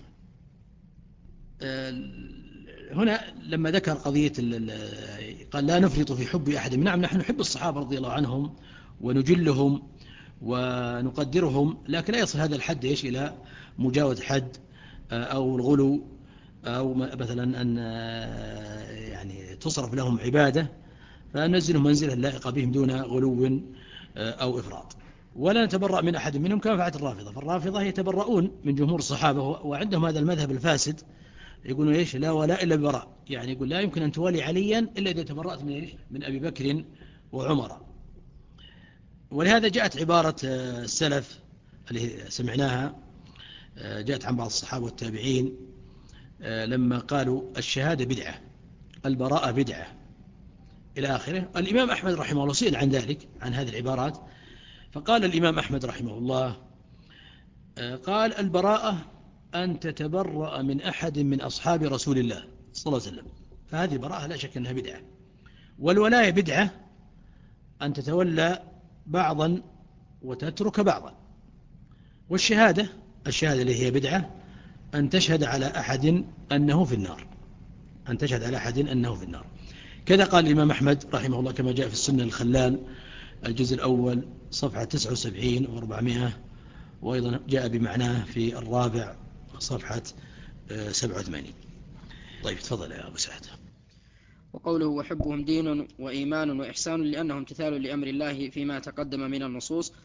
هنا لما ذكر قضية قال لا نفرط في حب أحد، نعم نحن نحب الصحابة رضي الله عنهم ونجلهم ونقدرهم، لكن لا يصل هذا الحد إيش إلى مجاوز حد أو الغلو، أو مثلا أن يعني تصرف لهم عبادة فننزلهم منزلة لائقة بهم دون غلو أو إفراط. ولا نتبرأ من أحد منهم كما فعلت الرافضة. فالرافضة يتبرؤون من جمهور الصحابة وعندهم هذا المذهب الفاسد، يقولون إيش لا ولا إلا براء، يعني يقول لا يمكن أن تولي عليا إلا إذا تبرأت من إيش من أبي بكر وعمر. ولهذا جاءت عبارة السلف اللي سمعناها جاءت عن بعض الصحابة والتابعين لما قالوا الشهادة بدعة، البراءة بدعة إلى آخره. الإمام أحمد رحمه الله سئل عن ذلك عن هذه العبارات، فقال الإمام أحمد رحمه الله قال البراءة أن تتبرأ من أحد من أصحاب رسول الله صلى الله عليه وسلم، فهذه البراءة لا شك أنها بدعة. والولاية بدعة أن تتولى بعضا وتترك بعضا. والشهادة الشهادة اللي هي بدعة أن تشهد على أحد أنه في النار، أن تشهد على أحد أنه في النار. كذا قال الإمام أحمد رحمه الله كما جاء في السنة الخلال الجزء الأول صفحة تسعة وسبعين وأربعمائة، وأيضا جاء بمعناه في الرابع صفحة سبعة وثمانين. طيب تفضل يا أبو سعد. وقوله وحبهم دين وإيمان وإحسان لأنهم امتثال لأمر الله فيما تقدم من النصوص،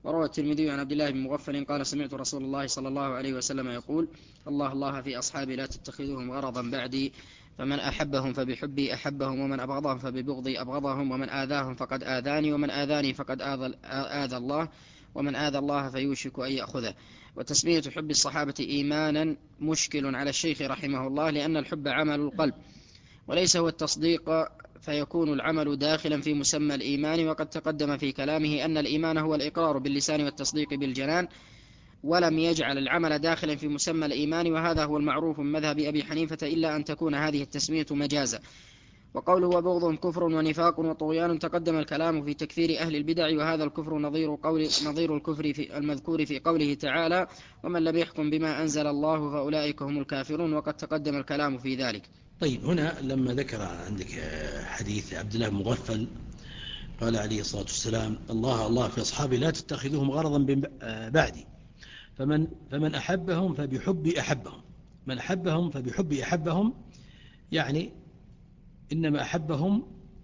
وروى الترمذي عن عبد الله بن مغفل قال سمعت رسول الله صلى الله عليه وسلم يقول الله الله في أصحابي لا تتخذوهم غرضا بعدي فمن أحبهم فبحبي أحبهم ومن أبغضهم فببغضي أبغضهم ومن آذاهم فقد آذاني ومن آذاني فقد آذى, آذى الله ومن آذى الله فيوشك أن يأخذه. وتسمية حب الصحابة إيمانا مشكل على الشيخ رحمه الله لأن الحب عمل القلب وليس هو التصديق فيكون العمل داخلا في مسمى الإيمان. وقد تقدم في كلامه أن الإيمان هو الإقرار باللسان والتصديق بالجنان ولم يجعل العمل داخلا في مسمى الإيمان، وهذا هو المعروف من مذهب أبي حنيفة إلا أن تكون هذه التسمية مجازا. وقوله وبغضهم كفر ونفاق وطغيان تقدم الكلام في تكفير أهل البدع، وهذا الكفر نظير, قول نظير الكفر في المذكور في قوله تعالى ومن لم يحكم بما أنزل الله فأولئك هم الكافرون، وقد تقدم الكلام في ذلك. طيب، هنا لما ذكر عندك حديث عبد الله بن مغفل قال عليه الصلاة والسلام الله الله في أصحابي لا تتخذوهم غرضا بعدي فمن, فمن أحبهم فبحبي أحبهم. من أحبهم فبحبي أحبهم يعني إنما أحبهم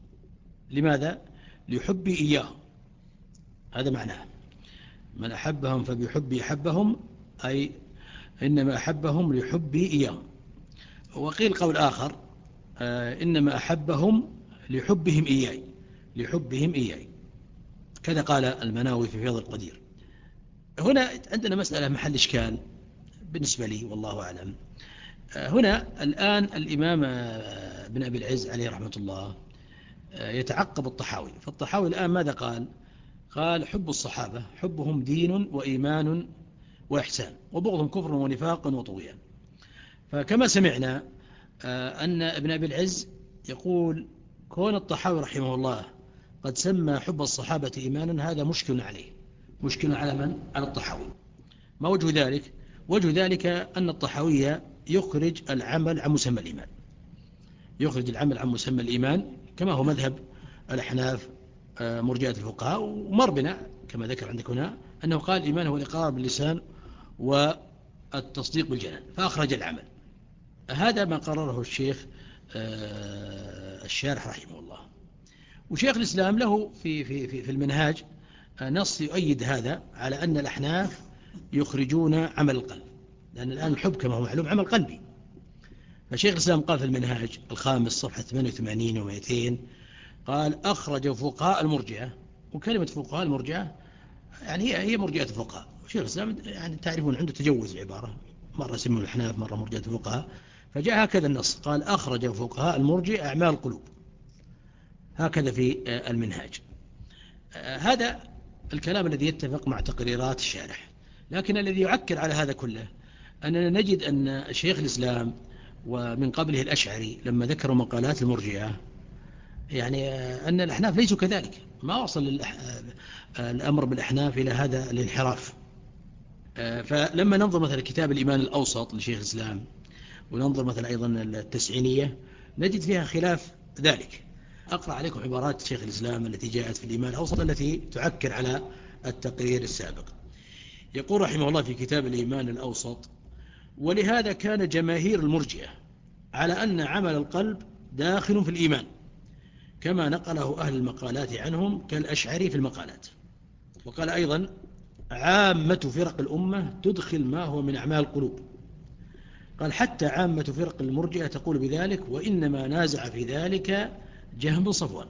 لماذا؟ لحبي إياهم، هذا معناه. من أحبهم فبحبي أحبهم أي إنما أحبهم لحبي إياهم. وقيل قول آخر آه إنما أحبهم لحبهم إياي لحبهم إياي كذا قال المناوي في فيض القدير. هنا عندنا مسألة محل إشكال بالنسبة لي والله أعلم. آه هنا الآن الإمام بن أبي العز عليه رحمة الله آه يتعقب الطحاوي. فالطحاوي الآن ماذا قال؟ قال حب الصحابة حبهم دين وإيمان وإحسان وبغضهم كفر ونفاق وطغيان. فكما سمعنا أن ابن أبي العز يقول كون الطحاوي رحمه الله قد سمى حب الصحابة إيمانا هذا مشكل عليه، مشكل على من؟ على الطحاوي. ما وجه ذلك؟ وجه ذلك أن الطحاوي يخرج العمل عن مسمى الإيمان، يخرج العمل عن مسمى الإيمان كما هو مذهب الأحناف مرجئة الفقهاء. ومر بنا كما ذكر عندك هنا أنه قال الإيمان هو الإقرار باللسان والتصديق بالجنان فأخرج العمل. هذا ما قرره الشيخ الشارح رحمه الله. وشيخ الإسلام له في, في, في, في المنهاج نص يؤيد هذا على أن الأحناف يخرجون عمل القلب، لأن الآن الحب كما هو معلوم عمل قلبي. فشيخ الإسلام قال في المنهاج الخامس صفحة ثمانية وثمانين ومئتين قال أخرج فقهاء المرجئة. وكلمة فقهاء المرجئة يعني هي هي مرجئة الفقهاء. شيخ الإسلام يعني تعرفون عنده تجوز العبارة، مرة يسمون الأحناف مرة مرجئة الفقهاء. فجاء هكذا النص قال أخرج فقهاء المرجئة أعمال القلوب، هكذا في المنهاج. هذا الكلام الذي يتفق مع تقريرات الشارح. لكن الذي يعكر على هذا كله أننا نجد أن شيخ الإسلام ومن قبله الأشعري لما ذكروا مقالات المرجئة يعني أن الأحناف ليسوا كذلك، ما وصل الأمر بالأحناف إلى هذا الانحراف. فلما ننظر مثلا كتاب الإيمان الأوسط لشيخ الإسلام وننظر مثلا أيضا التسعينية نجد فيها خلاف ذلك. أقرأ عليكم عبارات شيخ الإسلام التي جاءت في الإيمان الأوسط التي تعكر على التقرير السابق. يقول رحمه الله في كتاب الإيمان الأوسط ولهذا كان جماهير المرجئة على أن عمل القلب داخل في الإيمان كما نقله أهل المقالات عنهم كالأشعري في المقالات. وقال أيضا عامة فرق الأمة تدخل ما هو من أعمال القلوب. قال حتى عامة فرق المرجئة تقول بذلك وإنما نازع في ذلك جهم بن صفوان.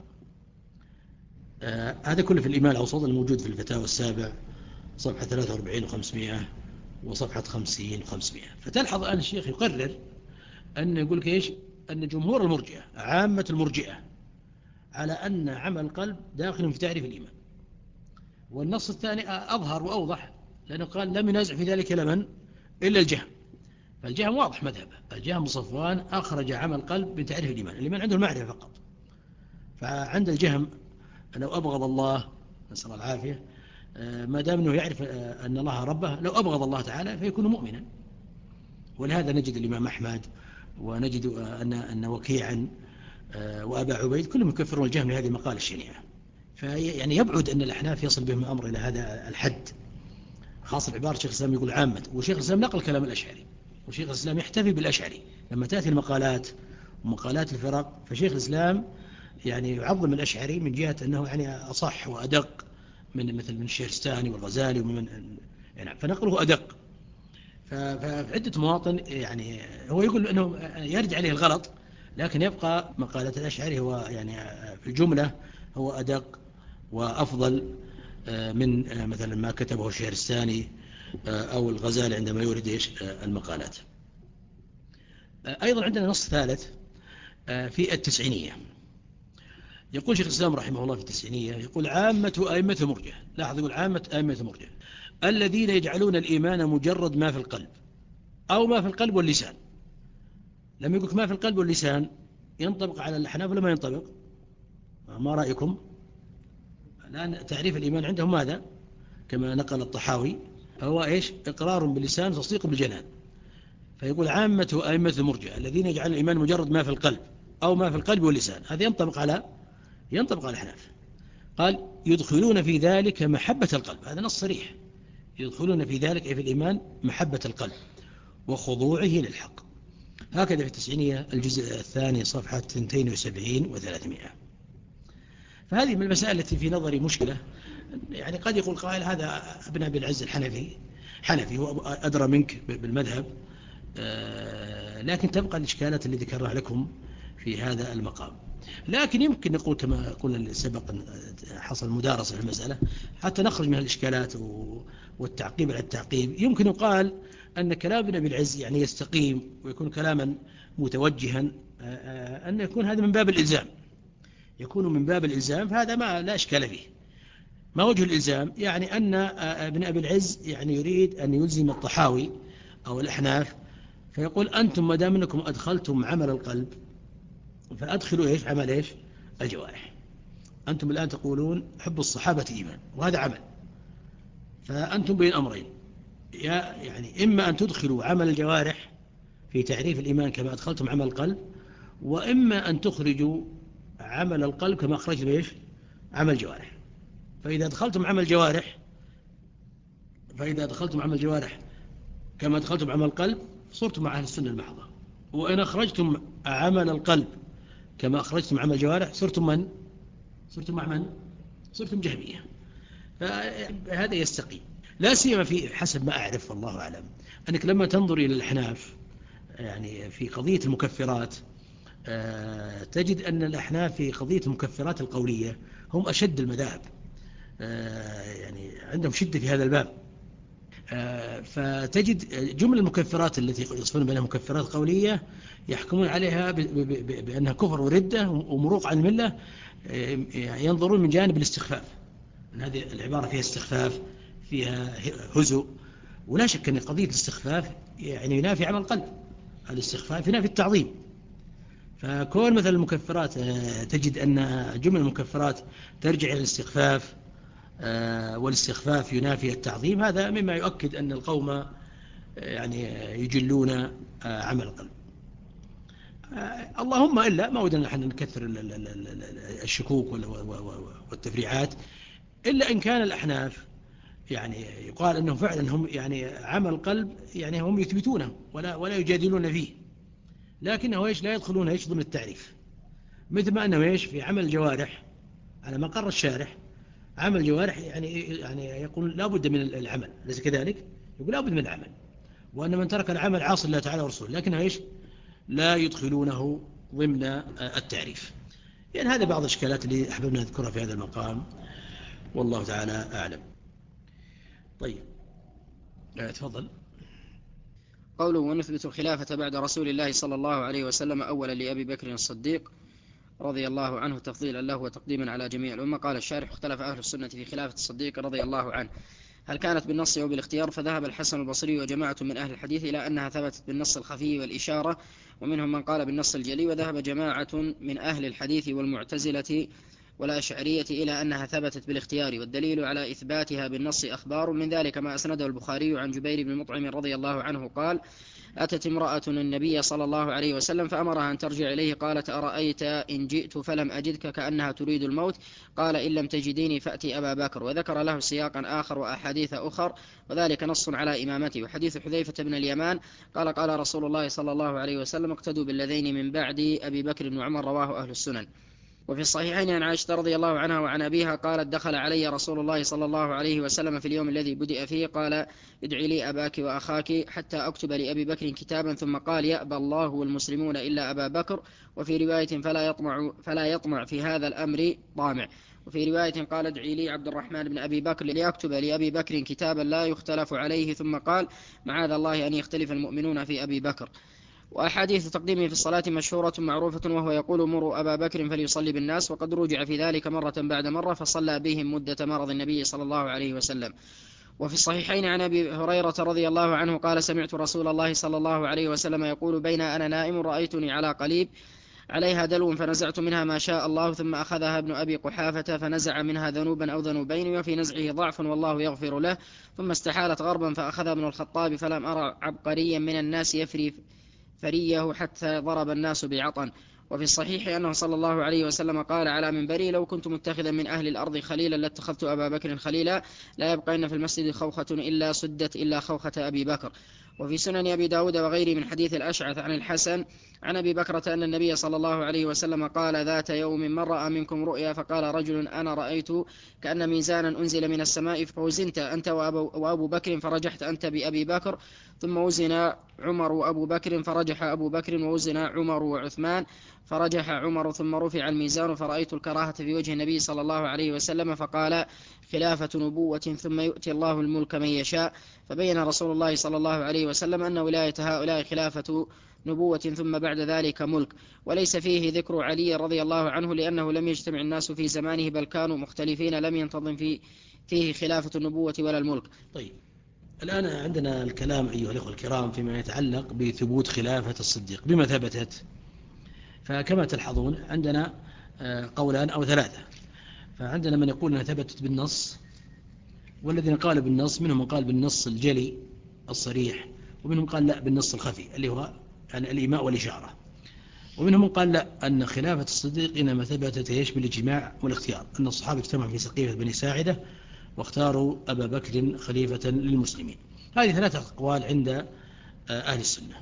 آه هذا كله في الإيمان الأوسط الموجود في الفتاوى السابع صفحة ثلاثة وأربعين وخمسمائة وصفحة خمسين وخمسمائة. فتلحظ الآن الشيخ يقرر أن يقول لك إيش؟ أن جمهور المرجئة عامة المرجئة على أن عمل القلب داخل في تعريف الإيمان. والنص الثاني أظهر وأوضح لأنه قال لم ينازع في ذلك لمن إلا الجهم. فالجهم واضح مذهبه، الجهم صفوان أخرج عمل القلب من تعريف الإيمان. الإيمان عنده المعرفة فقط. فعند الجهم لو أبغض الله نسأل الله العافية ما دام أنه يعرف أن الله ربه لو أبغض الله تعالى فيكون مؤمنا. ولهذا نجد الإمام أحمد ونجد أن أن وكيعا وأبا عبيد كلهم يكفرون الجهم لهذه المقالة الشنيعة. فيعني يبعد أن الأحناف يصل بهم الأمر إلى هذا الحد، خاصة عبارة شيخ الإسلام يقول عامة. وشيخ الإسلام نقل كلام الأشعري، وشيخ الإسلام يحتفي بالأشعري لما تأتي المقالات ومقالات الفرق. فشيخ الإسلام يعني يعظم الأشعري من جهة أنه يعني أصح وأدق من مثل من الشهرستاني والغزالي ومن يعني فنقله أدق. ففي عدة مواطن يعني هو يقول أنه يرجع عليه الغلط، لكن يبقى مقالة الأشعري هو يعني في الجملة هو أدق وأفضل من مثلا ما كتبه الشهرستاني أو الغزالي عندما يورد إيش المقالات. أيضا عندنا نص ثالث في التسعينية، يقول شيخ الإسلام رحمه الله في التسعينية، يقول عامة أئمة المرجع، لاحظ يقول عامة أئمة المرجع الذين يجعلون الإيمان مجرد ما في القلب أو ما في القلب واللسان. لما يقول ما في القلب واللسان ينطبق على الأحناف ولا ما ينطبق؟ ما رأيكم؟ الآن تعريف الإيمان عندهم ماذا؟ كما نقل الطحاوي هو إيش؟ إقرار باللسان تصديق بالجنان. فيقول عامة أئمة المرجع الذين يجعلون الإيمان مجرد ما في القلب أو ما في القلب واللسان، هذا ينطبق على ينطبق على الأحناف. قال يدخلون في ذلك محبة القلب، هذا نص صريح، يدخلون في ذلك أي في الإيمان محبة القلب وخضوعه للحق. هكذا في التسعينية الجزء الثاني صفحة اثنين وسبعين وثلاثمائة. فهذه من المسائل التي في نظري مشكلة. يعني قد يقول قائل هذا ابن أبي العز الحنفي حنفي هو أدرى منك بالمذهب، لكن تبقى الإشكالات اللي ذكرها لكم في هذا المقام. لكن يمكن نقول كما قلنا سبق حصل مدارسة في المسألة حتى نخرج من الإشكالات والتعقيب على التعقيب. يمكن يقال أن كلام ابن أبي العز يعني يستقيم ويكون كلاما متوجها، أن يكون هذا من باب الإلزام، يكون من باب الإلزام، فهذا ما لا إشكال فيه. ما وجه الإلزام؟ يعني أن ابن أبي العز يعني يريد أن يلزم الطحاوي أو الأحناف، فيقول أنتم ما دام أنكم أدخلتم عمل القلب فأدخلوا إيش عمل إيش الجوارح. أنتم الآن تقولون حب الصحابة إيمان وهذا عمل، فأنتم بين أمرين، يا يعني إما أن تدخلوا عمل الجوارح في تعريف الإيمان كما أدخلتم عمل القلب، وإما أن تخرجوا عمل القلب كما أخرجتم إيش عمل الجوارح. فإذا دخلتم عمل الجوارح فإذا دخلتم عمل الجوارح كما دخلتم عمل القلب صرتم مع أهل السنة المحضة، وإن أخرجتم عمل القلب كما أخرجتم عمل الجوارح صرتم من؟ صرتم مع من؟ صرتم جهمية. فهذا يستقيم، لا سيما في حسب ما أعرف والله أعلم أنك لما تنظر إلى الأحناف يعني في قضية المكفرات تجد أن الأحناف في قضية المكفرات القولية هم أشد المذاهب، يعني عندهم شدة في هذا الباب. فتجد جمل المكفرات التي يصفون بأنها مكفرات قولية يحكمون عليها بأنها كفر وردة ومروق عن الملة، ينظرون من جانب الاستخفاف، هذه العبارة فيها استخفاف فيها هزء، ولا شك أن قضية الاستخفاف يعني ينافي عمل القلب، الاستخفاف ينافي التعظيم. فكون مثل المكفرات تجد أن جمل المكفرات ترجع إلى الاستخفاف والاستخفاف ينافي التعظيم، هذا مما يؤكد أن القوم يعني يجلون عمل القلب. اللهم إلا ما ودنا نحن نكثر الشكوك والتفريعات، إلا إن كان الأحناف يعني يقال أنهم فعلا هم يعني عمل القلب يعني هم يثبتونه ولا ولا يجادلون فيه، لكنه إيش لا يدخلون إيش ضمن التعريف، مثل ما أنه إيش في عمل الجوارح على ما قرر الشارح عمل الجوارح يعني يعني يقول لا بد من العمل، ليس كذلك؟ يقول لا بد من العمل، وأن من ترك العمل عاصي الله تعالى ورسوله، لكنه إيش لا يدخلونه ضمن التعريف. يعني هذا بعض الإشكالات اللي أحببنا نذكرها في هذا المقام، والله تعالى أعلم. طيب تفضل. قوله ونثبت الخلافة بعد رسول الله صلى الله عليه وسلم أولا لأبي بكر الصديق رضي الله عنه تفضيلا له وتقديما على جميع الأمة. قال الشارح اختلف أهل السنة في خلافة الصديق رضي الله عنه هل كانت بالنص أو بالاختيار، فذهب الحسن البصري وجماعة من أهل الحديث إلى أنها ثبتت بالنص الخفي والإشارة، ومنهم من قال بالنص الجلي، وذهب جماعة من أهل الحديث والمعتزلة والأشعرية إلى أنها ثبتت بالاختيار، والدليل على إثباتها بالنص أخبار، من ذلك ما أسنده البخاري عن جبير بن مطعم رضي الله عنه قال أتت امرأة النبي صلى الله عليه وسلم فأمرها أن ترجع إليه، قالت أرأيت إن جئت فلم أجدك كأنها تريد الموت، قال إن لم تجديني فأتي أبا بكر، وذكر له سياقا آخر وأحاديث أخر، وذلك نص على إمامته. وحديث حذيفة بن اليمان قال قال رسول الله صلى الله عليه وسلم اقتدوا بالذين من بعد أبي بكر وعمر، رواه أهل السنن. وفي الصحيحين عن عائشة رضي الله عنها وعن أبيها قالت دخل علي رسول الله صلى الله عليه وسلم في اليوم الذي بدأ فيه قال ادعي لي أباك وأخاك حتى أكتب لأبي بكر كتابا ثم قال يأبى الله والمسلمون إلا أبا بكر وفي رواية فلا يطمع, فلا يطمع في هذا الأمر طامع وفي رواية قال ادعي لي عبد الرحمن بن أبي بكر ليكتب لأبي بكر كتابا لا يختلف عليه ثم قال معاذ الله أن يختلف المؤمنون في أبي بكر. وأحاديث تقديمه في الصلاة مشهورة معروفة وهو يقول مروا أبا بكر فليصلي بالناس وقد رجع في ذلك مرة بعد مرة فصلى بهم مدة مرض النبي صلى الله عليه وسلم. وفي الصحيحين عن أبي هريرة رضي الله عنه قال سمعت رسول الله صلى الله عليه وسلم يقول بين أنا نائم رأيتني على قليب عليها دلو فنزعت منها ما شاء الله ثم أخذها ابن أبي قحافة فنزع منها ذنوبا أو ذنوبين وفي نزعه ضعف والله يغفر له ثم استحالت غربا فأخذها ابن الخطاب فلم أرى عبقريا من الناس يفري فريه حتى ضرب الناس بعطن. وفي الصحيح أنه صلى الله عليه وسلم قال على منبري لو كنت متخذا من أهل الأرض خليلا لاتخذت أبا بكر خليلا لا يبقين في المسجد خوخة إلا سدت إلا خوخة أبي بكر. وفي سنن أبي داود وغيره من حديث الأشعث عن الحسن عن أبي بكرة أن النبي صلى الله عليه وسلم قال ذات يوم من رأى منكم رؤيا فقال رجل أنا رأيت كأن ميزانا أنزل من السماء فوزنت أنت وأبو, وأبو بكر فرجحت أنت بأبي بكر ثم وزن عمر وأبو بكر فرجح أبو بكر ووزن عمر وعثمان فرجح عمر ثم رفع الميزان فرأيت الكراهة في وجه النبي صلى الله عليه وسلم فقال خلافة نبوة ثم يؤتي الله الملك من يشاء فبين رسول الله صلى الله عليه وسلم أن ولاية هؤلاء خلافة نبوة ثم بعد ذلك ملك وليس فيه ذكر علي رضي الله عنه لأنه لم يجتمع الناس في زمانه بل كانوا مختلفين لم ينتظم في فيه خلافة النبوة ولا الملك. طيب الآن عندنا الكلام أيها الأخوة الكرام فيما يتعلق بثبوت خلافة الصديق بما ثبتت. فكما تلحظون عندنا قولان أو ثلاثة. فعندنا من يقول أنها ثبتت بالنص والذين قالوا بالنص منهم من قال بالنص الجلي الصريح ومنهم قال لا بالنص الخفي اللي هو يعني الإيماء والإشارة ومنهم من قال لا أن خلافة الصديق إنما ثبتت ايش بالاجتماع والاختيار أن الصحابة اجتمعوا في سقيفة بني ساعدة واختاروا أبا بكر خليفة للمسلمين. هذه ثلاثة أقوال عند أهل السنة.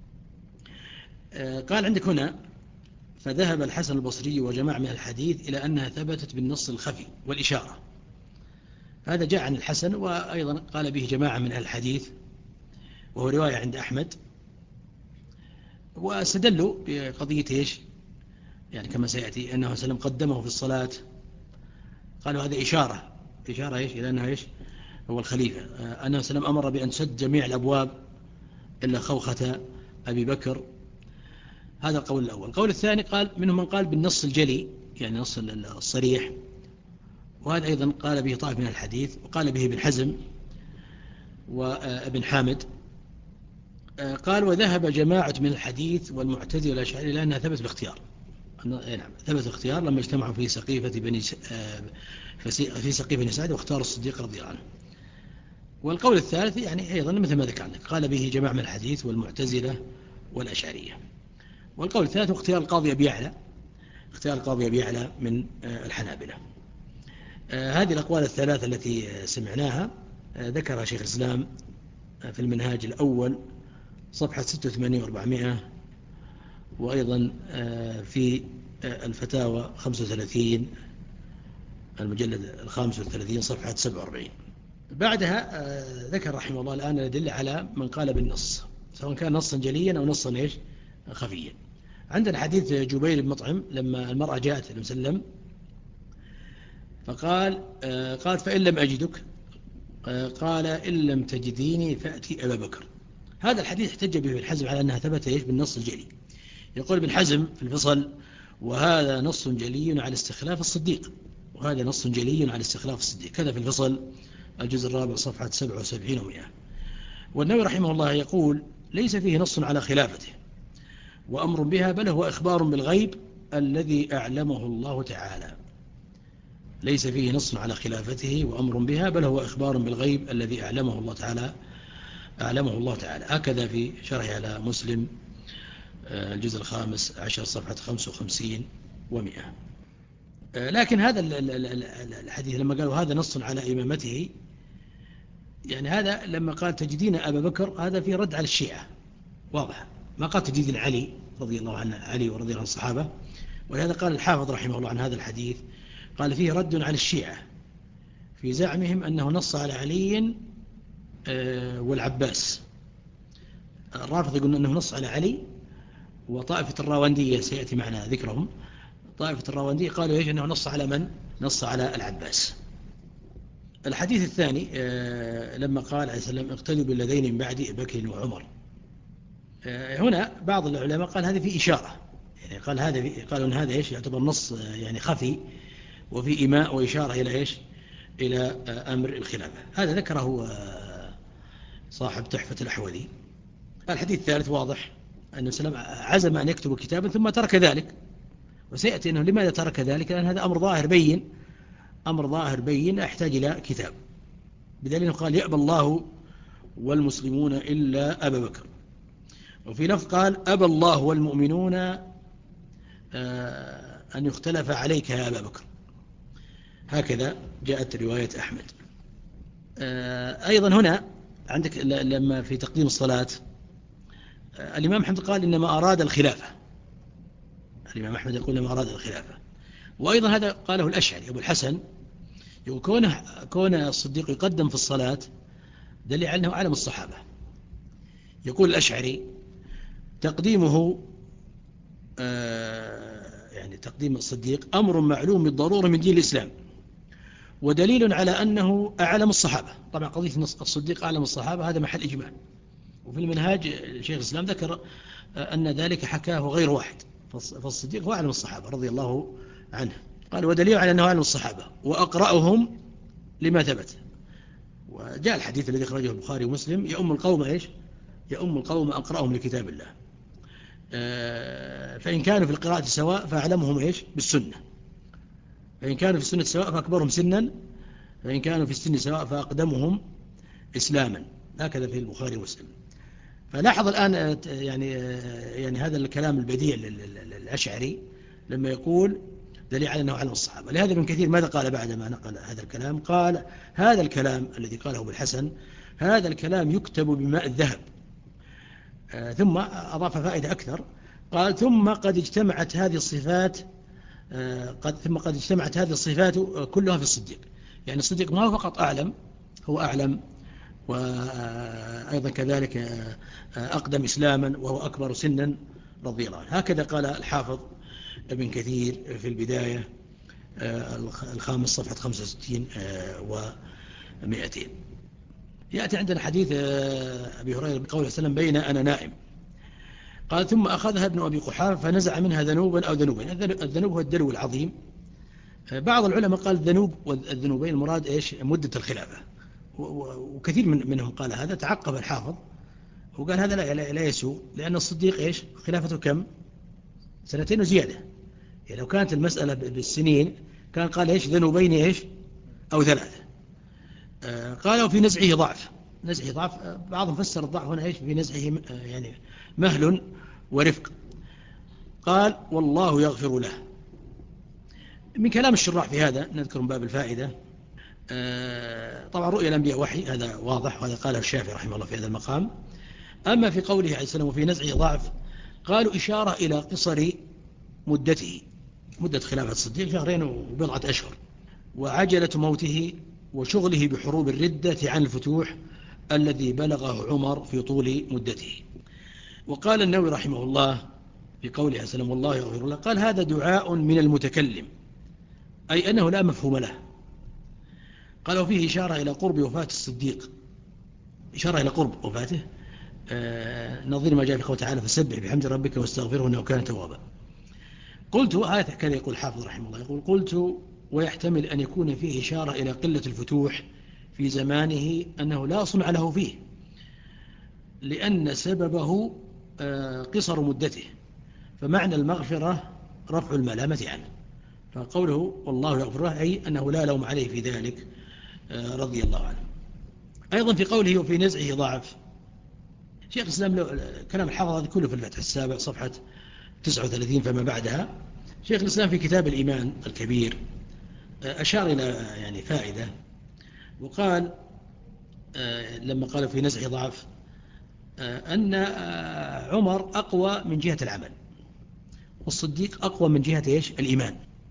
قال عندك هنا فذهب الحسن البصري وجماعة من الحديث إلى أنها ثبتت بالنص الخفي والإشارة. هذا جاء عن الحسن وأيضا قال به جماعة من الحديث وهو رواية عند أحمد واستدلوا بقضية إيش يعني كما سيأتي أنه سلم قدمه في الصلاة قالوا هذا إشارة إشارة إيش إلى أنه إيش هو الخليفة أنه سلم أمر بأن سد جميع الأبواب إلا خوخة أبي بكر. هذا القول الأول. القول الثاني قال منهم من قال بالنص الجلي يعني نص الصريح وهذا أيضا قال به طائف من الحديث وقال به ابن حزم وابن حامد. قال وذهب جماعة من الحديث والمعتزلة والأشاعرة لأنها ثبت باختيار. نعم ثبت الاختيار لما اجتمعوا في سقيفة بني في سقيفة بني سعد واختاروا الصديق رضي الله عنه. والقول الثالث يعني أيضا مثل ما ذكرنا قال به جماعة من الحديث والمعتزلة والأشاعرية. والقول الثالث اختيار القاضي أبي يعلى اختيار القاضي أبي يعلى من الحنابلة. هذه الأقوال الثلاثة التي سمعناها ذكرها شيخ الإسلام في المنهاج الأول صفحة ستة وثمانين وأربعمائة وأيضا في الفتاوى خمسة وثلاثين المجلد الخامس والثلاثين صفحة سبعة وأربعين. بعدها ذكر رحمه الله الآن الأدلة على من قال بالنص سواء كان نصا جليا أو نصا إيش خفيا. عندنا حديث جبير بن مطعم لما المرأة جاءت لمسلم فقال قال فإن لم أجدك قال إن لم تجديني فأتي أبا بكر. هذا الحديث احتج به ابن حزم على أنها ثبت إيش بالنص الجلي. يقول ابن حزم في الفصل وهذا نص جلي على استخلاف الصديق وهذا نص جلي على استخلاف الصديق كذا في الفصل الجزء الرابع صفحة سبعة وسبعين ومئة. والنووي رحمه الله يقول ليس فيه نص على خلافته وأمر بها بل هو إخبار بالغيب الذي أعلمه الله تعالى. ليس فيه نص على خلافته وأمر بها بل هو إخبار بالغيب الذي أعلمه الله تعالى أعلمه الله تعالى. هكذا في شرح على مسلم الجزء الخامس عشر صفحة خمسة وخمسين ومئة. لكن هذا الحديث لما قالوا هذا نص على إمامته يعني هذا لما قال تجدين أبا بكر هذا في رد على الشيعة واضح. ما قال تجدين علي رضي الله عنه علي ورضي الله عن الصحابة ولهذا قال الحافظ رحمه الله عن هذا الحديث، قال فيه رد على الشيعة في زعمهم أنه نص على علي والعباس. الرافض يقول أنه نص على علي، وطائفة الراوندية سيأتي معنا ذكرهم، طائفة الراوندية قالوا يجب أنه نص على من؟ نص على العباس. الحديث الثاني لما قال عليه السلام اقتدوا بالذين من بعد بكر وعمر، هنا بعض العلماء قال هذا في إشارة، يعني قال هذا في قالوا أن هذا إيش يعتبر نص يعني خفي وفي إيماء وإشارة إلى إيش؟ إلى أمر الخلافة. هذا ذكره صاحب تحفة الأحوذي. الحديث الثالث واضح أن السلام عزم أن يكتب كتابا ثم ترك ذلك، وسيأتي أنه لماذا ترك ذلك، لأن هذا أمر ظاهر بين، أمر ظاهر بين أحتاج إلى كتاب، بدليل قال يأبى الله والمسلمون إلا أبا بكر. وفي لفظ قال أبى الله والمؤمنون أن يختلف عليك يا أبا بكر، هكذا جاءت رواية أحمد. أيضا هنا عندك لما في تقديم الصلاة الإمام أحمد قال إنما أراد الخلافة، الإمام أحمد يقول إنما أراد الخلافة. وأيضا هذا قاله الأشعري أبو الحسن، يقول كونه كون الصديق يقدم في الصلاة دليل على أنه أعلم الصحابة. يقول الأشعري تقديمه آه يعني تقديم الصديق أمر معلوم بالضرورة من دين الإسلام، ودليل على أنه أعلم الصحابة. طبعا قضية الصديق أعلم الصحابة هذا محل إجماع، وفي المنهاج شيخ الإسلام ذكر أن ذلك حكاه غير واحد، فالصديق هو أعلم الصحابة رضي الله عنه. قال ودليل على أنه أعلم الصحابة وأقرأهم لما ثبت. وجاء الحديث الذي أخرجه البخاري ومسلم يؤم القوم إيش؟ يؤم القوم أقرأهم لكتاب الله. فإن كانوا في القراءة سواء فأعلمهم إيش؟ بالسنة، فإن كانوا في السنة سواء فأكبرهم سنا، فإن كانوا في السن سواء فأقدمهم إسلاما، هكذا في البخاري ومسلم. فلاحظ الآن يعني يعني هذا الكلام البديع للأشعري لما يقول دليل على أنه علم الصحابة. لهذا ابن كثير ماذا قال بعدما نقل هذا الكلام؟ قال هذا الكلام الذي قاله ابو الحسن هذا الكلام يكتب بماء الذهب. آه ثم أضاف فائدة أكثر، قال ثم قد اجتمعت هذه الصفات آه قد ثم قد اجتمعت هذه الصفات كلها في الصديق. يعني الصديق ما هو فقط أعلم، هو أعلم وأيضا كذلك أقدم إسلاما وهو أكبر سنا رضي الله عنه. هكذا قال الحافظ ابن كثير في البداية الخامس صفحة خمسة وستين ومئتين. يأتي عندنا حديث أبي هريرة بقوله وسلم بين أنا نائم، قال ثم أخذها ابن أبي قحافة فنزع منها ذنوبا أو ذنوبين. الذنوب هو الدلو العظيم. بعض العلماء قال الذنوب والذنوبين المراد إيش؟ مدة الخلافة، وكثير من منهم قال هذا. تعقب الحافظ وقال هذا لا, لا يسوء، لأن الصديق إيش خلافته كم؟ سنتين وزيادة. يعني لو كانت المسألة بالسنين كان قال إيش ذنوبين إيش أو ثلاثة. آه قالوا في نزعه ضعف، نزعه ضعف. آه بعضهم فسر الضعف هنا إيش في نزعه آه يعني مهل ورفق. قال والله يغفر له. من كلام الشراح في هذا نذكر من باب الفائدة. آه طبعا رؤيا الأنبياء وحي، هذا واضح، وهذا قاله الشافعي رحمه الله في هذا المقام. أما في قوله عليه السلام وفي نزعه ضعف، قالوا إشارة إلى قصر مدته، مدة خلافة الصديق شهرين وبضعة أشهر، وعجلة موته وشغله بحروب الردة عن الفتوح الذي بلغه عمر في طول مدته. وقال النووي رحمه الله في قوله عليه السلام والله يغفر له، قال هذا دعاء من المتكلم، أي أنه لا مفهوم له. قالوا فيه إشارة إلى قرب وفاة الصديق، إشارة إلى قرب وفاته، آه نظير ما جاء في قوله تعالى فسبح بحمد ربك واستغفره إنه كان توابا. قلت هذا كذا يقول الحافظ رحمه الله، يقول قلت ويحتمل أن يكون فيه إشارة إلى قلة الفتوح في زمانه أنه لا صنع له فيه، لأن سببه آه قصر مدته، فمعنى المغفرة رفع الملامة عنه. فقوله والله يغفر له أي أنه لا لوم عليه في ذلك آه رضي الله عنه. أيضا في قوله وفي نزعه ضعف، شيخ الإسلام كلام الحافظ هذا كله في الفتح السابع صفحة تسعة وثلاثين فما بعدها. شيخ الإسلام في كتاب الإيمان الكبير أشار إلى يعني فائدة، وقال لما قال في نزع ضعف أن عمر أقوى من جهة العمل، والصديق أقوى من جهة إيش؟ الإيمان.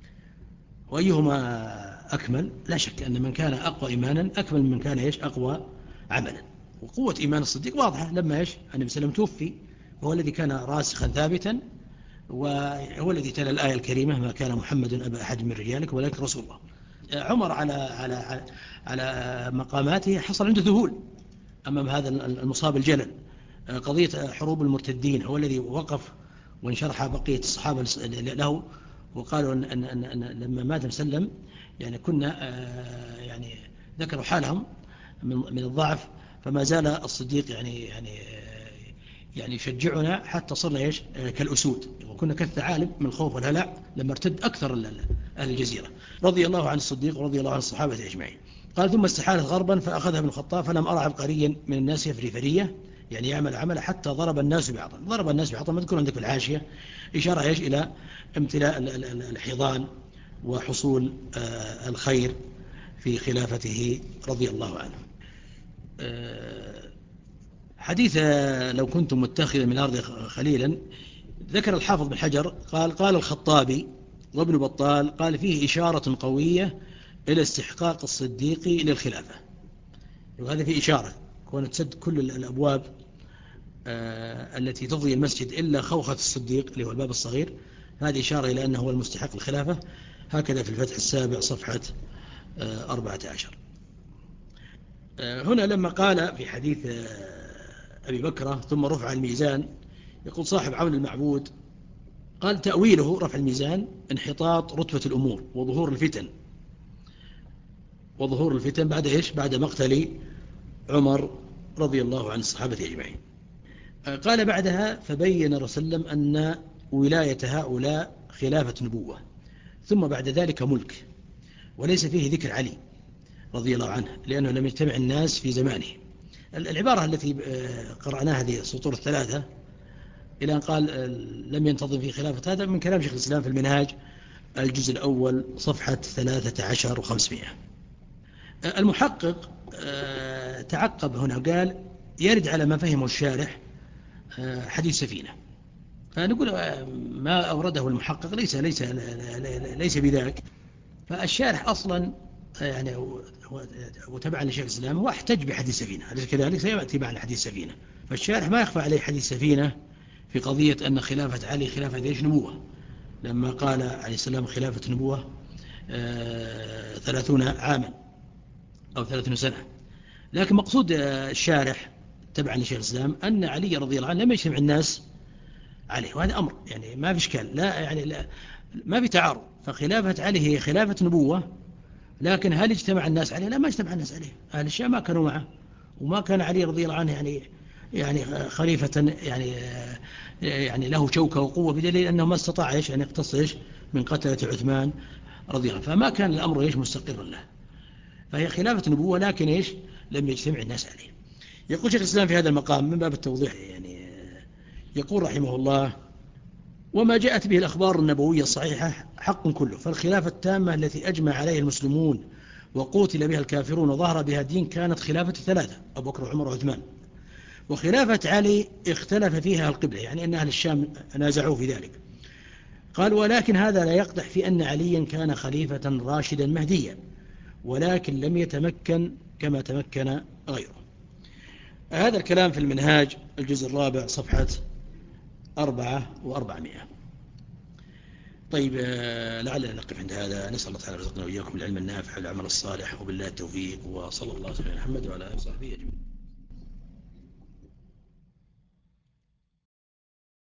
وأيهما أكمل؟ لا شك أن من كان أقوى إيمانا أكمل من كان إيش؟ أقوى عملا. وقوة إيمان الصديق واضحة لما إيش؟ النبي صلى الله عليه وسلم توفي، وهو الذي كان راسخا ثابتا، وهو الذي تلا الآية الكريمة: ما كان محمد أبا أحد من رجالك ولكن رسول الله. عمر على على على مقاماته حصل عنده ذهول أمام هذا المصاب الجلل. قضية حروب المرتدين هو الذي وقف وانشرح بقية الصحابة له، وقالوا أن, أن, أن, أن لما مات مسلم يعني كنا يعني ذكروا حالهم من, من الضعف، فما زال الصديق يعني يعني يعني يشجعنا حتى صرنا ايش؟ كالأسود، وكنا كالثعالب من الخوف والهلع لما ارتد أكثر أهل الجزيرة. رضي الله عن الصديق ورضي الله عن الصحابة أجمعين. قال: ثم استحالت غربا فأخذها ابن الخطاب فلم أرى عبقريا من الناس يفري فرية، يعني يعمل عمل حتى ضرب الناس بعضا. ضرب الناس بعضا مذكور عندك الحاشية، إشارة ايش؟ إلى امتلاء الحيضان وحصول الخير في خلافته رضي الله عنه. حديث لو كنتم متخذا من الأرض خليلا، ذكر الحافظ بن حجر قال: قال الخطابي وابن بطال قال: فيه إشارة قوية إلى استحقاق الصديق للخلافة. وهذا فيه إشارة كون تسد كل الأبواب آه التي تفضي المسجد إلا خوخة الصديق اللي هو الباب الصغير، هذه إشارة إلى أنه هو المستحق للخلافة. هكذا في الفتح السابع صفحة آه أربعة عشر. آه هنا لما قال في حديث آه أبي بكرة: ثم رفع الميزان، يقول صاحب عون المعبود قال: تأويله رفع الميزان انحطاط رتبة الأمور وظهور الفتن، وظهور الفتن بعد إيش؟ بعد مقتل عمر رضي الله عن الصحابة أجمعين. قال بعدها: فبين رسول الله أن ولاية هؤلاء خلافة نبوة، ثم بعد ذلك ملك، وليس فيه ذكر علي رضي الله عنه لأنه لم يجتمع الناس في زمانه. العبارة التي قرأناها هذه السطور الثلاثة إلى أن قال لم ينتظم في خلافة، هذا من كلام شيخ الإسلام في المنهاج الجزء الأول صفحة ثلاثة عشر وخمسمائة. المحقق تعقب هنا قال: يرد على ما فهمه الشارح حديث سفينة. فنقول ما أورده المحقق ليس ليس ليس بذاك. فالشارح أصلا يعني وتبعا لشيخ الإسلام هو احتج بحديث سفينة، أليس كذلك؟ سيأتي معنا حديث سفينة. فالشارح ما يخفى عليه حديث سفينة في قضية أن خلافة علي خلافة ايش؟ نبوة، لما قال عليه السلام: خلافة نبوة ثلاثون عاما أو ثلاثون سنة. لكن مقصود الشارح تبعا لشيخ الإسلام أن علي رضي الله عنه لم يجتمع الناس عليه، وهذا أمر يعني ما في إشكال، لا يعني لا ما في تعارض. فخلافة علي هي خلافة نبوة، لكن هل اجتمع الناس عليه؟ لا، ما اجتمع الناس عليه. أهل الشام ما كانوا معه، وما كان علي رضي الله عنه يعني يعني خليفة يعني يعني له شوكة وقوة، بدليل أنه ما استطاع إيش أن يقتص إيش من قتلة عثمان رضي الله عنه، فما كان الأمر إيش مستقرا له. فهي خلافة نبوة لكن إيش لم يجتمع الناس عليه. يقول شيخ الإسلام في هذا المقام من باب التوضيح يعني يقول رحمه الله: وما جاءت به الأخبار النبوية الصحيحة حق كله، فالخلافة التامة التي أجمع عليه المسلمون وقوتل بها الكافرون وظهر بها الدين كانت خلافة الثلاثة: أبو بكر وعمر وعثمان. وخلافة علي اختلف فيها القبلة، يعني أن أهل الشام نازعوا في ذلك. قال: ولكن هذا لا يقدح في أن عليا كان خليفة راشدا مهديا، ولكن لم يتمكن كما تمكن غيره. هذا الكلام في المنهاج الجزء الرابع صفحة أربعة وأربعمائة. طيب لعلنا نقف عند هذا. نسأل الله تعالى رزقنا وإياكم العلم النافع والعمل الصالح، وبالله التوفيق، وصلى الله عليه وسلم وعلى آله وصحبه أجمعين.